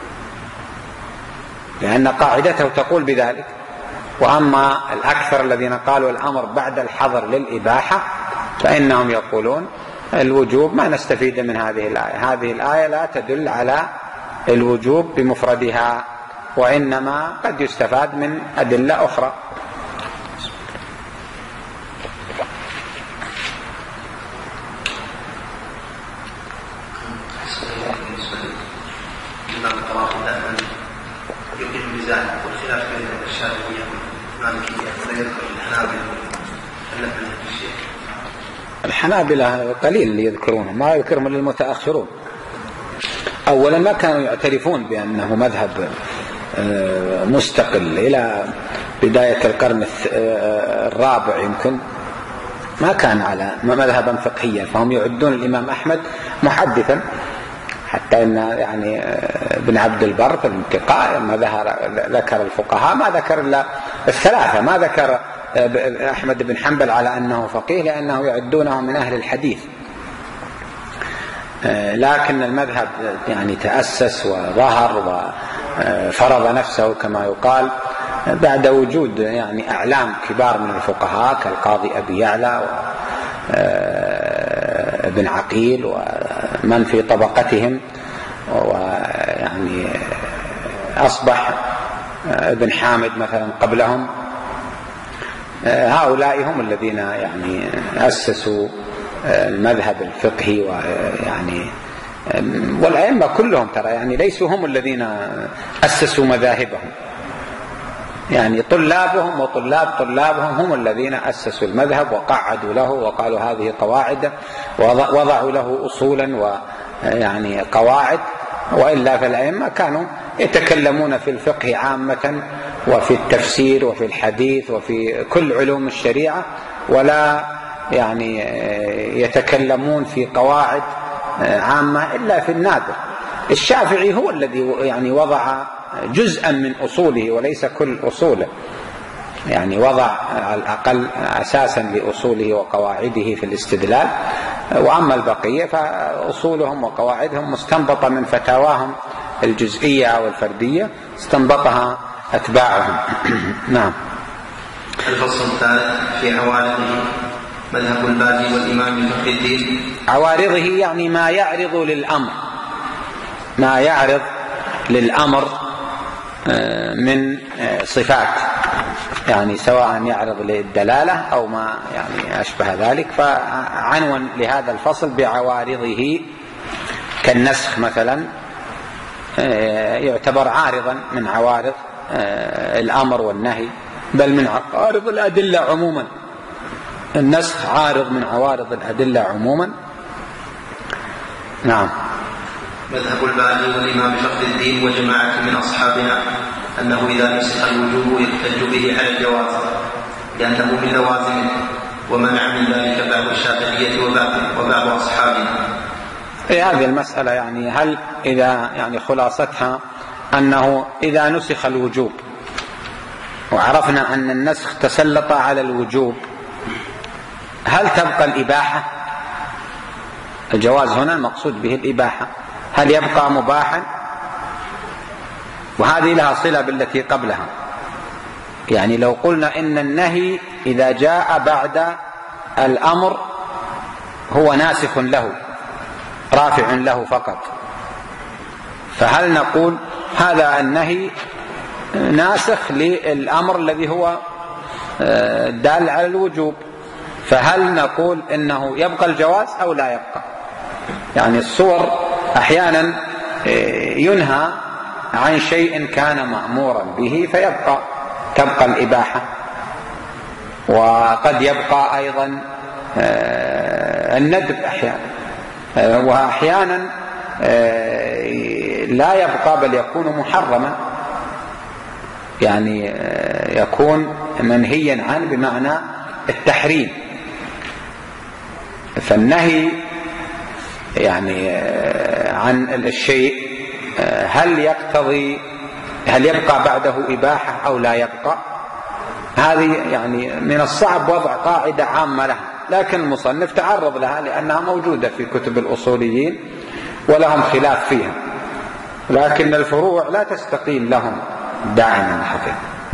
لأن قاعدته تقول بذلك. وأما الأكثر الذين قالوا الأمر بعد الحظر للإباحة فإنهم يقولون الوجوب ما نستفيد من هذه الآية. هذه الآية لا تدل على الوجوب بمفردها، وإنما قد يستفاد من أدلة أخرى. والخلاف بين الشافعية والمالكية ولا يذكر الحنابلة النفل الشيخ الحنابلة قليل اللي يذكرونه، ما يذكرهم إلا المتأخرون. أولا ما كانوا يعترفون بأنه مذهب مستقل إلى بداية القرن الرابع، يمكن ما كان على مذهبا فقهيا، فهم يعدون الإمام أحمد محدثا، حتى إن يعني ابن عبد البر في الانتقاء لما ذكر الفقهاء ما ذكر إلا الثلاثة، ما ذكر أحمد بن حنبل على أنه فقيه لأنه يعدونه من أهل الحديث. لكن المذهب يعني تأسس وظهر وفرض نفسه كما يقال بعد وجود يعني أعلام كبار من الفقهاء كالقاضي أبي يعلى وابن عقيل ومن في طبقتهم، ويعني أصبح ابن حامد مثلا قبلهم. هؤلاء هم الذين يعني أسسوا المذهب الفقهي، ويعني والأئمة كلهم ترى يعني ليسوا هم الذين أسسوا مذاهبهم، يعني طلابهم وطلاب طلابهم هم الذين أسسوا المذهب وقعدوا له وقالوا هذه قواعد ووضعوا له أصولا ويعني قواعد. وإلا فالأئمة كانوا يتكلمون في الفقه عامة وفي التفسير وفي الحديث وفي كل علوم الشريعة، ولا يعني يتكلمون في قواعد عامة إلا في النادر. الشافعي هو الذي يعني وضع جزءا من أصوله وليس كل أصوله، يعني وضع على الأقل أساسا لأصوله وقواعده في الاستدلال، وأما البقية فأصولهم وقواعدهم مستنبطة من فتاواهم الجزئية أو الفردية استنبطها أتباعهم. نعم. الفصل الثالث في عوارضه مذهب الباجي والإمام فخر الدين. عوارضه يعني ما يعرض للأمر، ما يعرض للأمر من صفات، يعني سواء يعرض للدلالة أو ما يعني أشبه ذلك. فعنون لهذا الفصل بعوارضه كالنسخ مثلا، يعتبر عارضا من عوارض الأمر والنهي، بل من عوارض الأدلة عموما. النسخ عارض من عوارض الأدلة عموما. نعم. مذهب الباجي والإمام فخر الدين وجماعة من أصحابنا أنه إذا نسخ الوجوب يحتج به على الجواز لأنه من لوازمه، ومنع من ذلك بعض الشافعية وبعض أصحابنا. هذه المسألة يعني هل إذا يعني خلاصتها أنه إذا نسخ الوجوب وعرفنا أن النسخ تسلط على الوجوب، هل تبقى الإباحة؟ الجواز هنا المقصود به الإباحة، هل يبقى مباحا؟ وهذه لها صلة بالتي قبلها. يعني لو قلنا إن النهي إذا جاء بعد الأمر هو ناسخ له رافع له فقط، فهل نقول هذا النهي ناسخ للأمر الذي هو دال على الوجوب، فهل نقول إنه يبقى الجواز أو لا يبقى؟ يعني الصور أحيانا ينهى عن شيء كان مأمورا به فيبقى تبقى الإباحة، وقد يبقى أيضا الندب أحيانا، وأحيانا لا يبقى بل يكون محرما، يعني يكون منهيا عنه بمعنى التحريم. فالنهي يعني عن الشيء هل يقتضي هل يبقى بعده إباحة أو لا يبقى؟ هذه يعني من الصعب وضع قاعدة عامة لها، لكن المصنف تعرض لها لأنها موجودة في كتب الأصوليين ولهم خلاف فيها، لكن الفروع لا تستقيم لهم دائما حقيقة.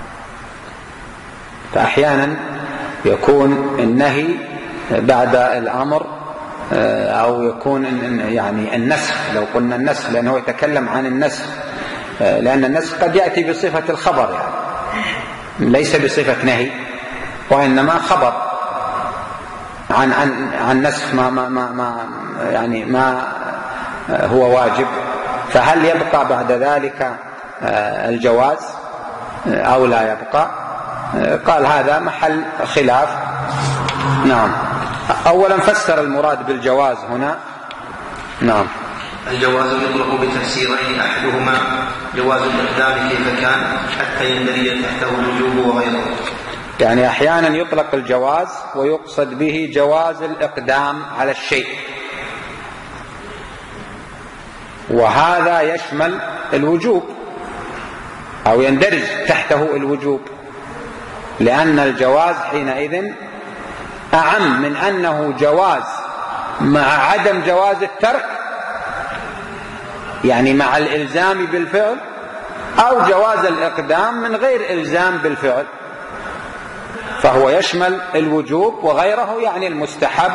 فأحيانا يكون النهي بعد الأمر، أو يكون يعني النسخ، لو قلنا النسخ لأنه يتكلم عن النسخ، لأن النسخ قد يأتي بصفة الخبر يعني ليس بصفة نهي، وإنما خبر عن عن عن نسخ ما ما ما, ما يعني ما هو واجب. فهل يبقى بعد ذلك الجواز أو لا يبقى؟ قال هذا محل خلاف. نعم. أولا فسر المراد بالجواز هنا. نعم. الجواز يطلق بتفسيرين، أحدهما جواز الإقدام كيف كان حتى يندرج تحته الوجوب وغيره. يعني أحيانا يطلق الجواز ويقصد به جواز الإقدام على الشيء، وهذا يشمل الوجوب أو يندرج تحته الوجوب، لأن الجواز حينئذ أعم من أنه جواز مع عدم جواز الترك، يعني مع الإلزام بالفعل، أو جواز الإقدام من غير إلزام بالفعل، فهو يشمل الوجوب وغيره، يعني المستحب،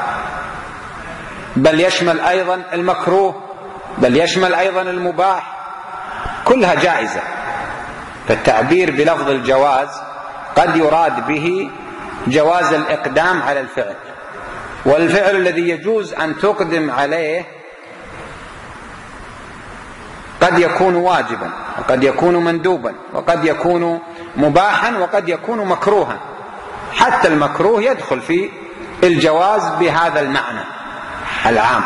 بل يشمل أيضا المكروه، بل يشمل أيضا المباح، كلها جائزة. فالتعبير بلفظ الجواز قد يراد به جواز الإقدام على الفعل، والفعل الذي يجوز أن تقدم عليه قد يكون واجبا، وقد يكون مندوبا، وقد يكون مباحا، وقد يكون مكروها. حتى المكروه يدخل في الجواز بهذا المعنى العام،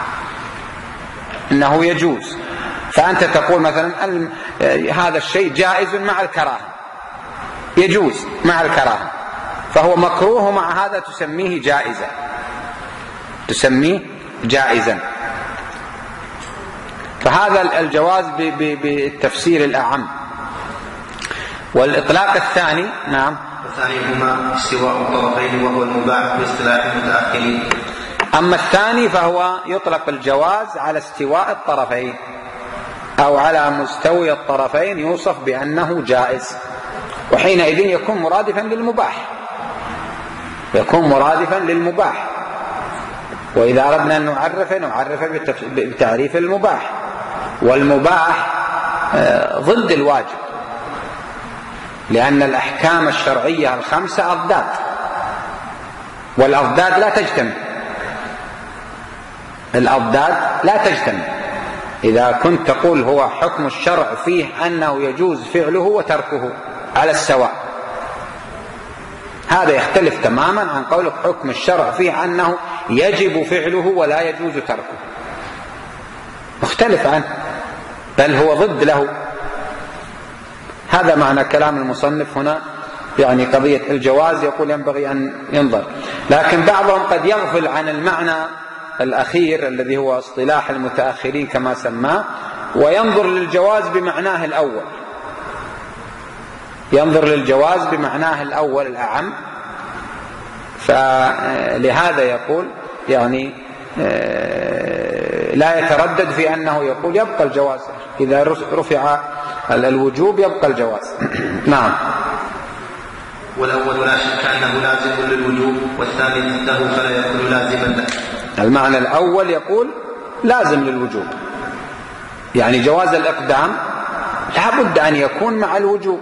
إنه يجوز. فأنت تقول مثلا هذا الشيء جائز مع الكراهة، يجوز مع الكراهة، فهو مكروه، مع هذا تسميه جائزا، تسميه جائزا. فهذا الجواز بالتفسير الأعم. والإطلاق الثاني، نعم، الثاني هما استواء الطرفين وهو المباح باصطلاح المتأخرين. أما الثاني فهو يطلق الجواز على استواء الطرفين أو على مستوي الطرفين، يوصف بأنه جائز، وحينئذ يكون مرادفا للمباح، يكون مرادفا للمباح. وإذا أردنا أن نعرف نعرف بتعريف المباح، والمباح ضد الواجب، لأن الأحكام الشرعية الخمسة أضداد، والأضداد لا تجتمع، الأضداد لا تجتمع. إذا كنت تقول هو حكم الشرع فيه أنه يجوز فعله وتركه على السواء، هذا يختلف تماما عن قولك حكم الشرع فيه أنه يجب فعله ولا يجوز تركه، مختلف عنه، بل هو ضد له. هذا معنى كلام المصنف هنا، يعني قضية الجواز يقول ينبغي أن ينظر. لكن بعضهم قد يغفل عن المعنى الأخير الذي هو اصطلاح المتأخرين كما سماه، وينظر للجواز بمعناه الأول، ينظر للجواز بمعناه الأول الأعم. فلهذا يقول يعني لا يتردد في أنه يقول يبقى الجواز، إذا رفع الوجوب يبقى الجواز. نعم. والأول لا شك أنه لازم للوجوب، والثاني ضده فلا يكون لازما له. المعنى الأول يقول لازم للوجوب، يعني جواز الإقدام لا بد أن يكون مع الوجوب.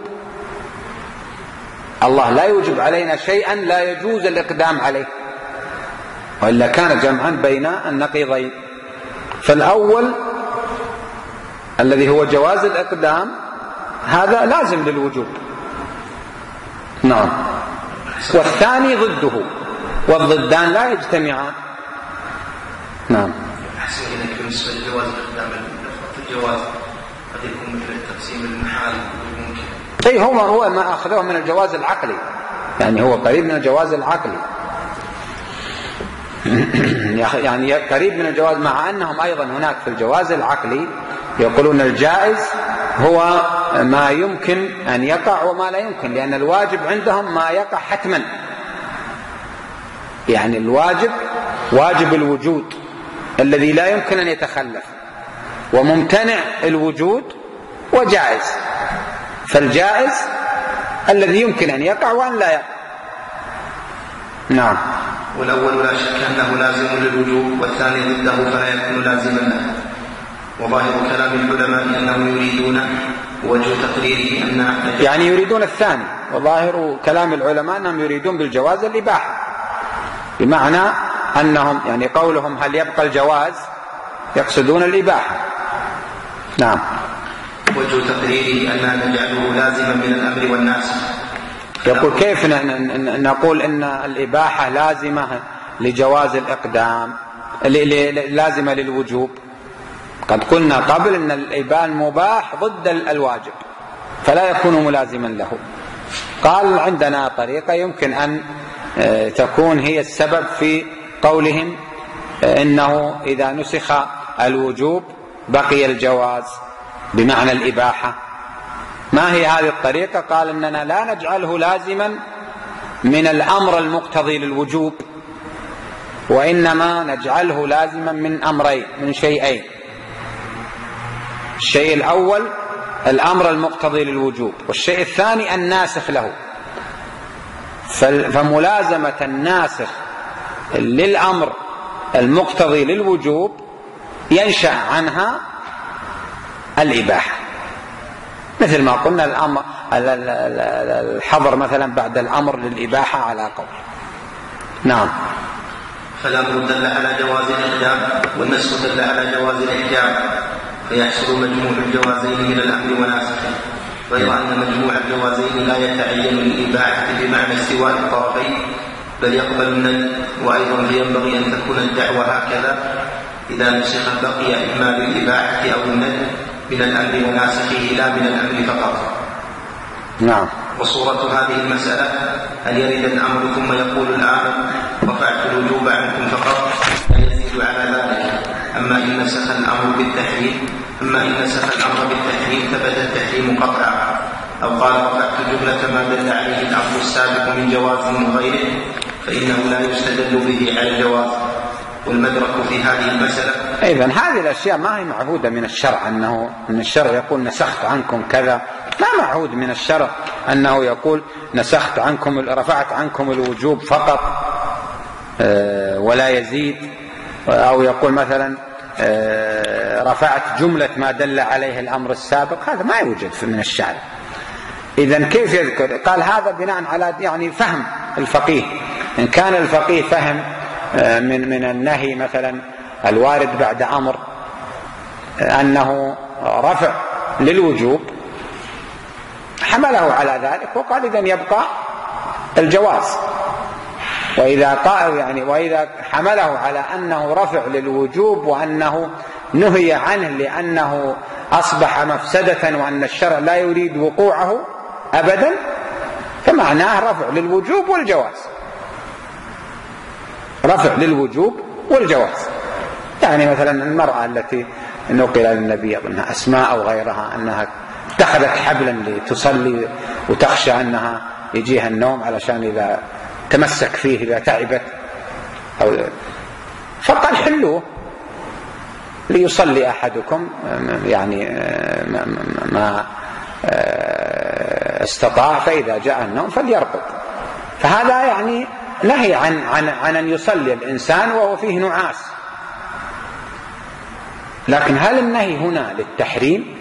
الله لا يوجب علينا شيئا لا يجوز الإقدام عليه، وإلا كان جمعا بين النقيضين. فالأول الذي هو جواز الإقدام هذا لازم للوجوب، نعم. والثاني ضده، والضدان لا يجتمعان، نعم. أحسن إليك بالنسبة لجواز الإقدام، الجواز قد يكون مثل التقسيم المحال والممكن. أي هو هو ما أخذوه من الجواز العقلي، يعني هو قريب من الجواز العقلي يعني قريب من الجواز، مع أنهم أيضا هناك في الجواز العقلي يقولون الجائز هو ما يمكن أن يقع وما لا يمكن، لأن الواجب عندهم ما يقع حتما، يعني الواجب واجب الوجود الذي لا يمكن أن يتخلف، وممتنع الوجود وجائز. فالجائز الذي يمكن أن يقع وأن لا يقع، نعم. والأول لا شك أنه لازم للوجوب، والثاني ضده فلا يكون لازما له. وظاهر كلام العلماء أنهم يريدون وجه تقريره أن يعني يريدون الثاني، وظاهر كلام العلماء أنهم يريدون بالجواز الإباحة، بمعنى أنهم يعني قولهم هل يبقى الجواز يقصدون الإباحة، نعم. وجه تقريره أن نجعله لازما من الأمر والناس. يقول كيف نقول إن الإباحة لازمة لجواز الإقدام لازمة للوجوب. قد قلنا قبل أن الإباحة المباح ضد الواجب فلا يكون ملازما له. قال عندنا طريقة يمكن أن تكون هي السبب في قولهم إنه إذا نسخ الوجوب بقي الجواز بمعنى الإباحة. ما هي هذه الطريقة؟ قال إننا لا نجعله لازما من الأمر المقتضي للوجوب، وإنما نجعله لازما من أمرين، من شيئين. الشيء الأول الأمر المقتضي للوجوب، والشيء الثاني الناسخ له. فملازمة الناسخ للأمر المقتضي للوجوب ينشأ عنها الإباحة، مثل ما قلنا الأمر الحظر مثلا بعد الأمر للإباحة على قول. نعم. فالأمر دل على جواز الإحجام والنسخ دل على جواز الإحجام، فيحصل مجموع الجوازين من الأمر وناسخه، غير أن مجموع الجوازين لا يتعين للإباحة بمعنى استواء الطرفين بل يقبل الندب. وأيضا ينبغي أن تكون الدعوة هكذا: إذا نسخ بقي إما للإباحة أو الندب من الأمر وناسخه لا من الأمر فقط. نعم. وصورة هذه المسألة أن يرد الأمر ثم يقول الآمر رفعت الوجوب عنكم فقط، لا يزيد على ذلك. أما إن نسخ الأمر بالتحريم أما إن نسخ الأمر بالتحريم ثبت التحريم قطعا، أو قال رفعت جملة ما دل عليه الأمر السابق من جواز وغيره، فإنه لا يستدل به على الجواز. والمدرك في هذه المسألة إذن هذه الأشياء ما هي معهودة من الشرع، أنه من الشرع يقول نسخت عنكم كذا، ما معهود من الشرع أنه يقول نسخت عنكم رفعت عنكم الوجوب فقط ولا يزيد، أو يقول مثلا رفعت جملة ما دل عليه الأمر السابق. هذا ما يوجد من الشرع. إذن كيف يذكر؟ قال هذا بناء على يعني فهم الفقيه. إن كان الفقيه فهم من من النهي مثلا الوارد بعد أمر أنه رفع للوجوب حمله على ذلك وقال إذن يبقى الجواز. وإذا قال يعني وإذا حمله على أنه رفع للوجوب وأنه نهي عنه لأنه أصبح مفسدة وأن الشرع لا يريد وقوعه أبدا، فمعناه رفع للوجوب والجواز، رفع للوجوب والجواز. يعني مثلا المرأة التي نقل للنبي أنها أسماء أو غيرها أنها اتخذت حبلا لتصلي وتخشى أنها يجيها النوم علشان إذا تمسك فيه إذا تعبت، أو فقال حلوه ليصلي أحدكم يعني ما استطاع، فإذا جاء النوم فليرقد. فهذا يعني نهي عن, عن, عن أن يصلي الإنسان وهو فيه نعاس. لكن هل النهي هنا للتحريم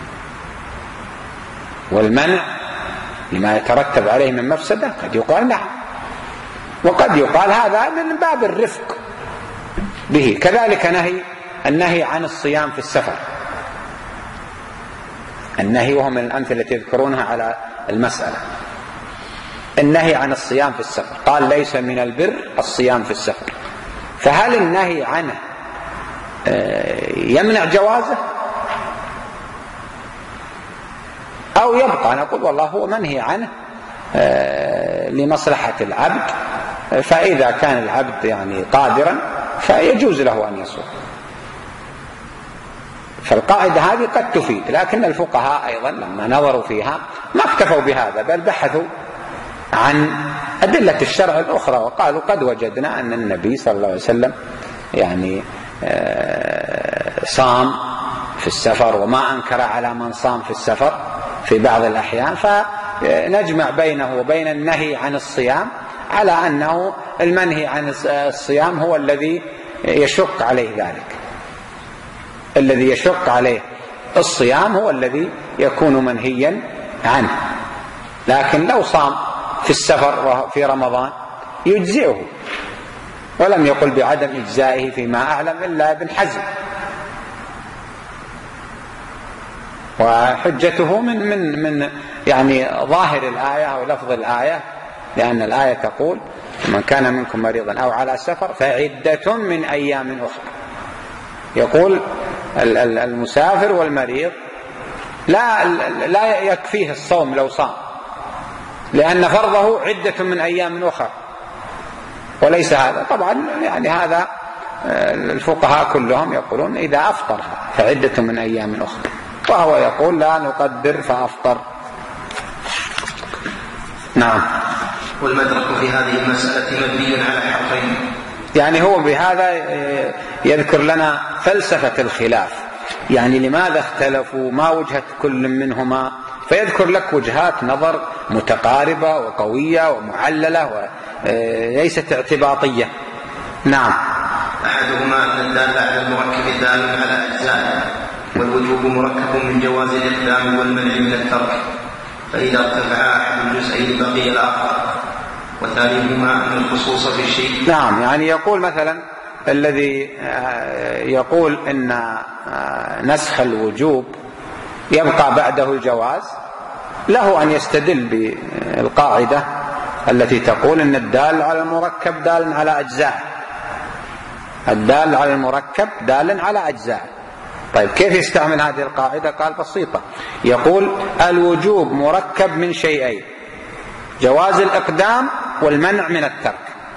والمنع لما يترتب عليه من مفسدة؟ قد يقال نعم، وقد يقال هذا من باب الرفق به. كذلك نهي النهي عن الصيام في السفر، النهي وهو من الأمثلة التي يذكرونها على المسألة. النهي عن الصيام في السفر قال ليس من البر الصيام في السفر، فهل النهي عنه يمنع جوازه أو يبقى؟ نقول والله هو منهي عنه لمصلحة العبد، فإذا كان العبد يعني قادرا فيجوز له أن يصوم. فالقاعدة هذه قد تفيد، لكن الفقهاء أيضا لما نظروا فيها ما اكتفوا بهذا، بل بحثوا عن أدلة الشرع الأخرى وقالوا قد وجدنا أن النبي صلى الله عليه وسلم يعني صام في السفر وما أنكر على من صام في السفر في بعض الأحيان، فنجمع بينه وبين النهي عن الصيام على أنه المنهي عن الصيام هو الذي يشق عليه ذلك، الذي يشق عليه الصيام هو الذي يكون منهيا عنه. لكن لو صام في السفر وفي رمضان يجزئه، ولم يقل بعدم إجزائه فيما أعلم إلا ابن حزم، وحجته من من من يعني ظاهر الآية ولفظ الآية، لأن الآية تقول من كان منكم مريضا أو على سفر فعدة من أيام أخرى. يقول المسافر والمريض لا لا يكفيه الصوم لو صام، لأن فرضه عدة من أيام أخرى، وليس هذا. طبعا يعني هذا الفقهاء كلهم يقولون إذا أفطر فعدة من أيام أخرى، وهو يقول لا نقدر فأفطر. نعم. والمدرك في هذه المسألة مبني على حرفين. يعني هو بهذا يذكر لنا فلسفة الخلاف، يعني لماذا اختلفوا، ما وجهة كل منهما، فيذكر لك وجهات نظر متقاربة وقوية ومعللة وليست اعتباطية. نعم. أحدهما أن الدال على المركب دال على أجزاء، والوجوب مركب من جواز الإقدام والمنع من الترك، فإذا ارتفع أحد الجزئين بقي الآخر. وثانيهما أن الخصوص في الشيء. نعم. يعني يقول مثلا الذي يقول إن نسخ الوجوب يبقى بعده الجواز، له أن يستدل بالقاعدة التي تقول إن الدال على المركب دال على أجزاء، الدال على المركب دال على أجزاء. طيب كيف يستعمل هذه القاعدة؟ قال بسيطة، يقول الوجوب مركب من شيئين، جواز الإقدام والمنع من الترك،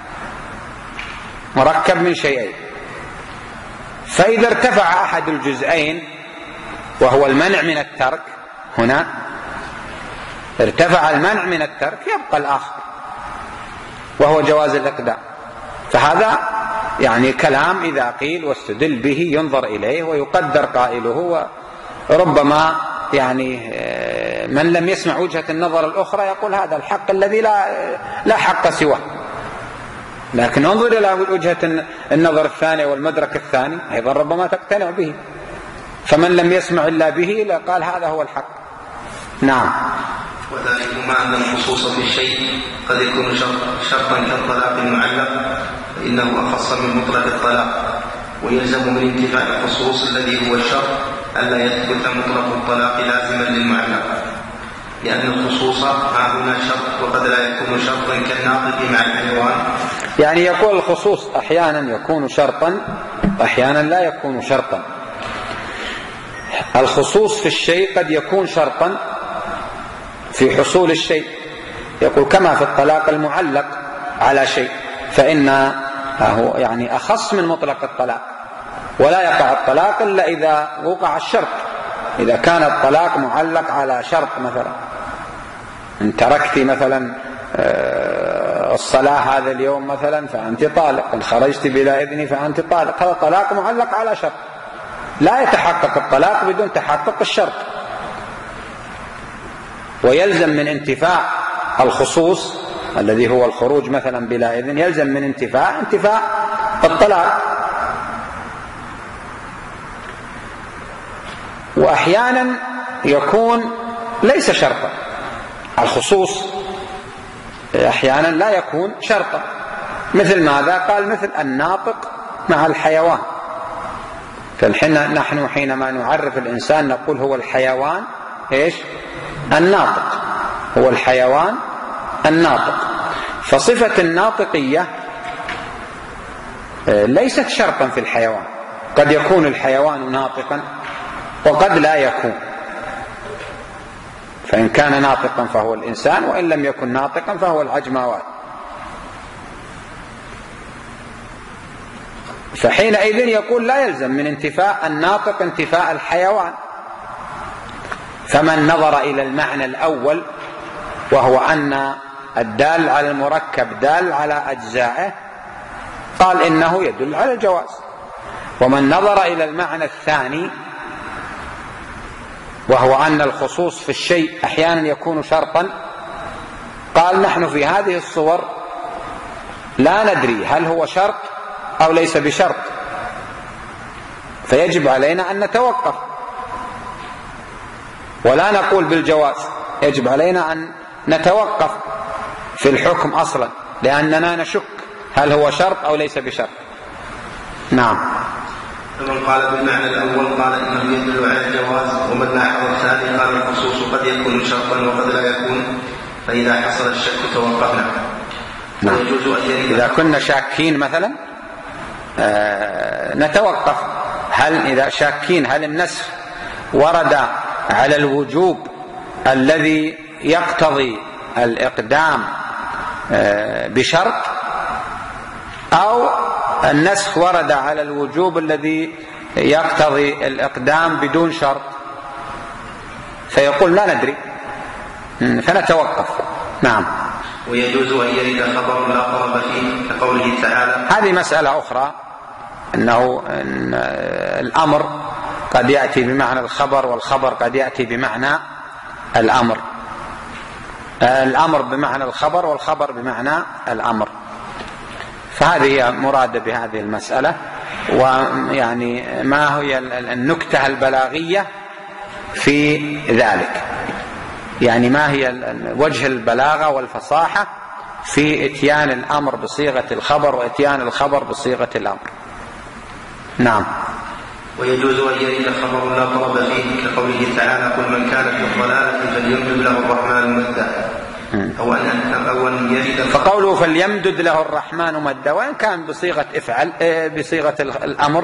مركب من شيئين، فإذا ارتفع أحد الجزئين وهو المنع من الترك، هنا ارتفع المنع من الترك يبقى الآخر وهو جواز الإقدام. فهذا يعني كلام إذا قيل واستدل به ينظر إليه ويقدر قائله، وربما يعني من لم يسمع وجهة النظر الأخرى يقول هذا الحق الذي لا لا حق سواه، لكن انظر إلى وجهة النظر الثانية والمدرك الثاني أيضا ربما تقتنع به، فمن لم يسمع إلا به قال هذا هو الحق. نعم. وذلك مع أن الخصوص في الشيء قد يكون شرطا كالطلاق المعلق، فإنه أخص من مطلق الطلاق، ويلزم من انتفاء الخصوص الذي هو الشرط ألا يثبت مطلق الطلاق لازما للمعلق، لأن الخصوص ها هنا شرط وقد لا يكون شرطا كالناطق مع الحيوان. يعني يقول الخصوص أحيانا يكون شرطا وأحيانا لا يكون شرطا. الخصوص في الشيء قد يكون شرطا في حصول الشيء، يقول كما في الطلاق المعلق على شيء، فإنه يعني أخص من مطلق الطلاق، ولا يقع الطلاق إلا إذا وقع الشرط. إذا كان الطلاق معلق على شرط، مثلا إن تركت مثلا الصلاة هذا اليوم مثلا فأنت طالق، إن خرجت بلا إذن فأنت طالق، هذا طلاق معلق على شرط، لا يتحقق الطلاق بدون تحقق الشرط. ويلزم من انتفاء الخصوص الذي هو الخروج مثلا بلا إذن، يلزم من انتفاء انتفاء الطلاق. وأحيانا يكون ليس شرطا، الخصوص أحيانا لا يكون شرطا، مثل ماذا؟ قال مثل الناطق مع الحيوان. فالحين نحن حينما نعرف الإنسان نقول هو الحيوان إيش؟ الناطق، هو الحيوان الناطق. فصفة الناطقية ليست شرطا في الحيوان، قد يكون الحيوان ناطقا وقد لا يكون، فإن كان ناطقا فهو الإنسان، وإن لم يكن ناطقا فهو العجماوات. فحينئذ يقول لا يلزم من انتفاء الناطق انتفاء الحيوان. فمن نظر إلى المعنى الأول وهو أن الدال على المركب دال على أجزائه قال إنه يدل على الجواز. ومن نظر إلى المعنى الثاني وهو أن الخصوص في الشيء أحيانا يكون شرطا قال نحن في هذه الصور لا ندري هل هو شرط أو ليس بشرط، فيجب علينا أن نتوقف ولا نقول بالجواز، يجب علينا أن نتوقف في الحكم أصلا لأننا نشك هل هو شرط أو ليس بشرط. نعم. فمن قال بالمعنى الأول قال إنه يدل على الجواز، ومن لاحظ الثاني قال الخصوص قد يكون شرطا وقد لا يكون، فإذا حصل الشك توقفنا. نعم. إذا كنا شاكين مثلا آه نتوقف، هل إذا شاكين هل النسخ ورد على الوجوب الذي يقتضي الإقدام آه بشرط، أو النسخ ورد على الوجوب الذي يقتضي الإقدام بدون شرط؟ فيقول لا ندري فنتوقف. نعم. ويجوز أن يرد خبر لا طلب فيه كقوله تعالى. هذه مسألة أخرى، أنه إن الأمر قد يأتي بمعنى الخبر، والخبر قد يأتي بمعنى الأمر. الأمر بمعنى الخبر، والخبر بمعنى الأمر. فهذه مرادة بهذه المسألة. ويعني ما هي النكتة البلاغية في ذلك؟ يعني ما هي وجه البلاغة والفصاحة في إتيان الأمر بصيغة الخبر وإتيان الخبر بصيغة الأمر؟ نعم. ويجوز أن يرد خبر لا طلب فيه كقوله تعالى قل من كان في الضلالة فليمدد له الرحمن مدا، أو أن أو أن يرد. فقوله فليمدد له الرحمن مدا وإن كان بصيغة افعل بصيغة الأمر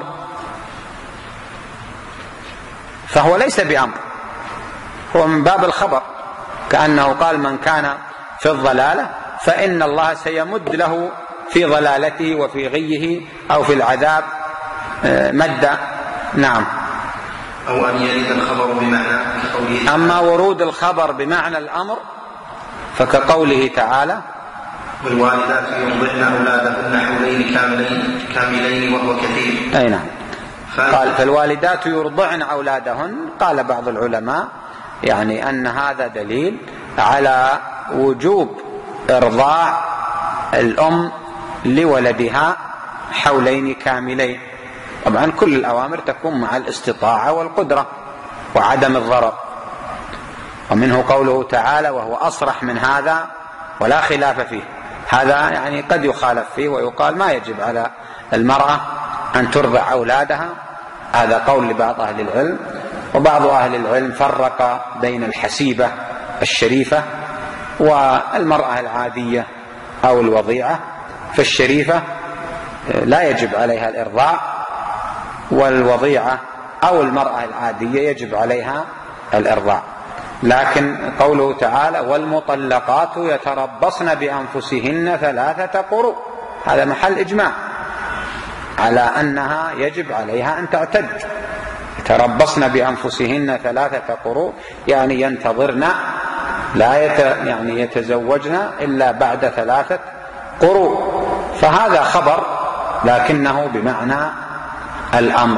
فهو ليس بأمر، هو من باب الخبر، كأنه قال من كان في الضلالة فإن الله سيمد له في ضلالته وفي غيه أو في العذاب مدا. نعم. أو أن يرد الخبر بمعنى كقوله. أما ورود الخبر بمعنى الأمر فكقوله تعالى والوالدات يرضعن أولادهن حولين كاملين كاملين وهو كثير. أي نعم. قال فالوالدات يرضعن أولادهن، قال بعض العلماء يعني أن هذا دليل على وجوب إرضاع الأم لولدها حولين كاملين. طبعا كل الأوامر تكون مع الاستطاعة والقدرة وعدم الضرر. ومنه قوله تعالى وهو أصرح من هذا ولا خلاف فيه. هذا يعني قد يخالف فيه ويقال ما يجب على المرأة أن ترضع أولادها، هذا قول لبعض أهل العلم. وبعض أهل العلم فرق بين الحسيبة الشريفة والمرأة العادية أو الوضيعة. فالشريفة لا يجب عليها الإرضاع، والوضيعة أو المرأة العادية يجب عليها الإرضاع. لكن قوله تعالى والمطلقات يتربصن بأنفسهن ثلاثة قروء، هذا محل إجماع على أنها يجب عليها أن تعتد. يتربصن بأنفسهن ثلاثة قروء يعني ينتظرن، لا يت يعني يتزوجن إلا بعد ثلاثة قروء. فهذا خبر لكنه بمعنى الأمر.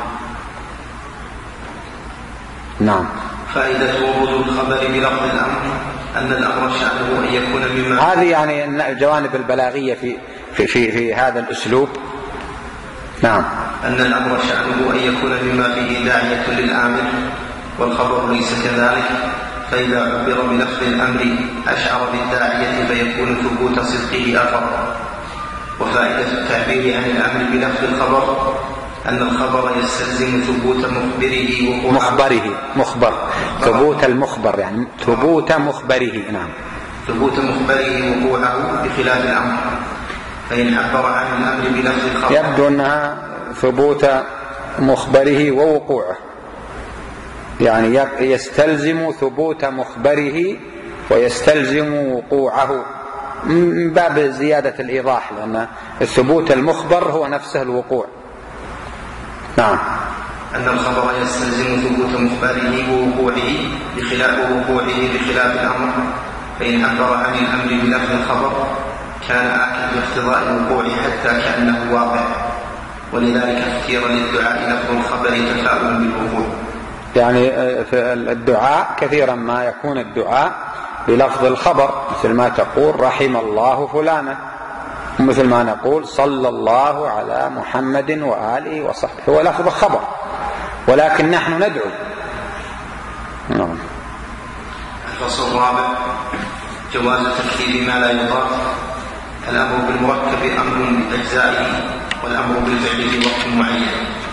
نعم. فائدة ورود الخبر بلفظ الأمر أن الأمر شأنه أن يكون مما. هذه يعني الجوانب البلاغية في في في, في هذا الأسلوب. نعم. أن الأمر شأنه أن يكون مما فيه داعية للآمر، والخبر ليس كذلك. فإذا عبر بلفظ الأمر أشعر بالداعية فيكون ثبوت صدقه أثر. وفائدة التعبير عن الأمر بلفظ الخبر أن الخبر يستلزم ثبوت مخبره وقوعه. مخبره مخبر ثبوت المخبر يعني ثبوت مخبره. نعم. ثبوت مخبره وقوعه بخلاف الأمر. فإن عبر عن الأمر بلفظ الخبر يبدو أنها ثبوت مخبره ووقوعه، يعني يستلزم ثبوت مخبره ويستلزم وقوعه من باب زيادة الإيضاح، لأن الثبوت المخبر هو نفسه الوقوع. نعم. أن الخبر يستلزم ثبوت مخبره ووقوعه بخلاف وقوعه بخلاف الأمر. فإن عبر عن الأمر بلفظ الخبر كان آكد اقتضاء الوقوع حتى كأنه واقع، ولذلك اختير للدعاء لفظ الخبر تفاؤلا بالوقوع. يعني في الدعاء كثيرا ما يكون الدعاء بلفظ الخبر، مثل ما تقول رحم الله فلانا، مثل ما نقول صلى الله على محمد وآله وصحبه، هو لفظ خبر، ولكن نحن ندعو. نعم. الفصل الرابع جواز تركيب ما لا يضاف. الأمر بالمركب أمر بأجزائه، والأمر بالفعل في وقت معين.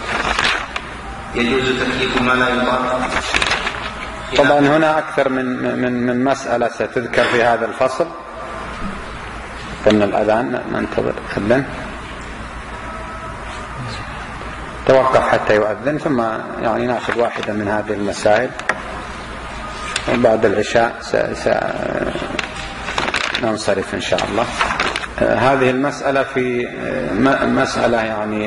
يجوز تكليف ما لا يضاف. طبعا هنا أكثر من من من مسألة ستذكر في هذا الفصل. قلنا الأذان ننتظر أذن، توقف حتى يؤذن ثم يعني نأخذ واحدة من هذه المسائل، وبعد العشاء سننصرف إن شاء الله. هذه المسألة في مسألة يعني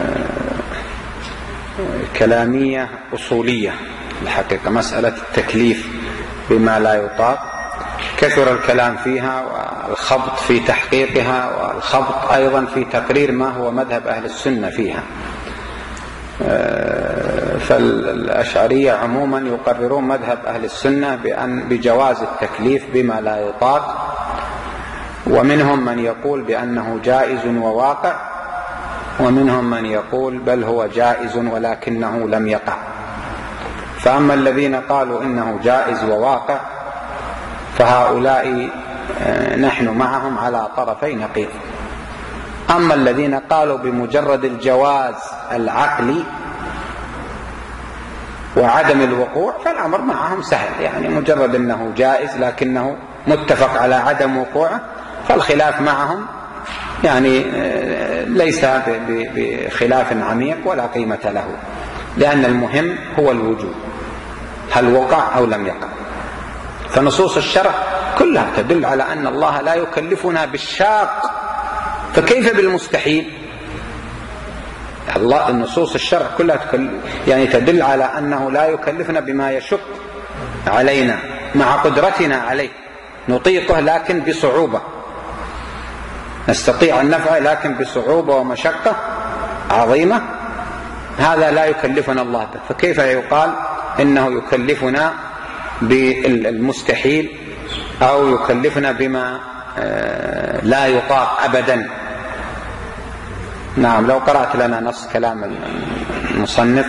كلامية أصولية الحقيقة، مسألة التكليف بما لا يطاق، كثر الكلام فيها والخبط في تحقيقها، والخبط أيضا في تقرير ما هو مذهب أهل السنة فيها. فالأشعرية عموما يقررون مذهب أهل السنة بأن بجواز التكليف بما لا يطاق، ومنهم من يقول بأنه جائز وواقع، ومنهم من يقول بل هو جائز ولكنه لم يقع. فأما الذين قالوا إنه جائز وواقع فهؤلاء نحن معهم على طرفي نقيض. أما الذين قالوا بمجرد الجواز العقلي وعدم الوقوع فالأمر معهم سهل، يعني مجرد أنه جائز لكنه متفق على عدم وقوعه، فالخلاف معهم يعني ليس بخلاف عميق ولا قيمة له، لأن المهم هو الوجود، هل وقع أو لم يقع. فنصوص الشرع كلها تدل على أن الله لا يكلفنا بالشاق، فكيف بالمستحيل؟ الله النصوص الشرع كلها يعني تدل على أنه لا يكلفنا بما يشق علينا مع قدرتنا عليه، نطيقه لكن بصعوبة، نستطيع النفع لكن بصعوبة ومشقة عظيمة، هذا لا يكلفنا الله به. فكيف يقال إنه يكلفنا بالمستحيل أو يكلفنا بما لا يطاق أبدا؟ نعم، لو قرأت لنا نص كلام المصنف.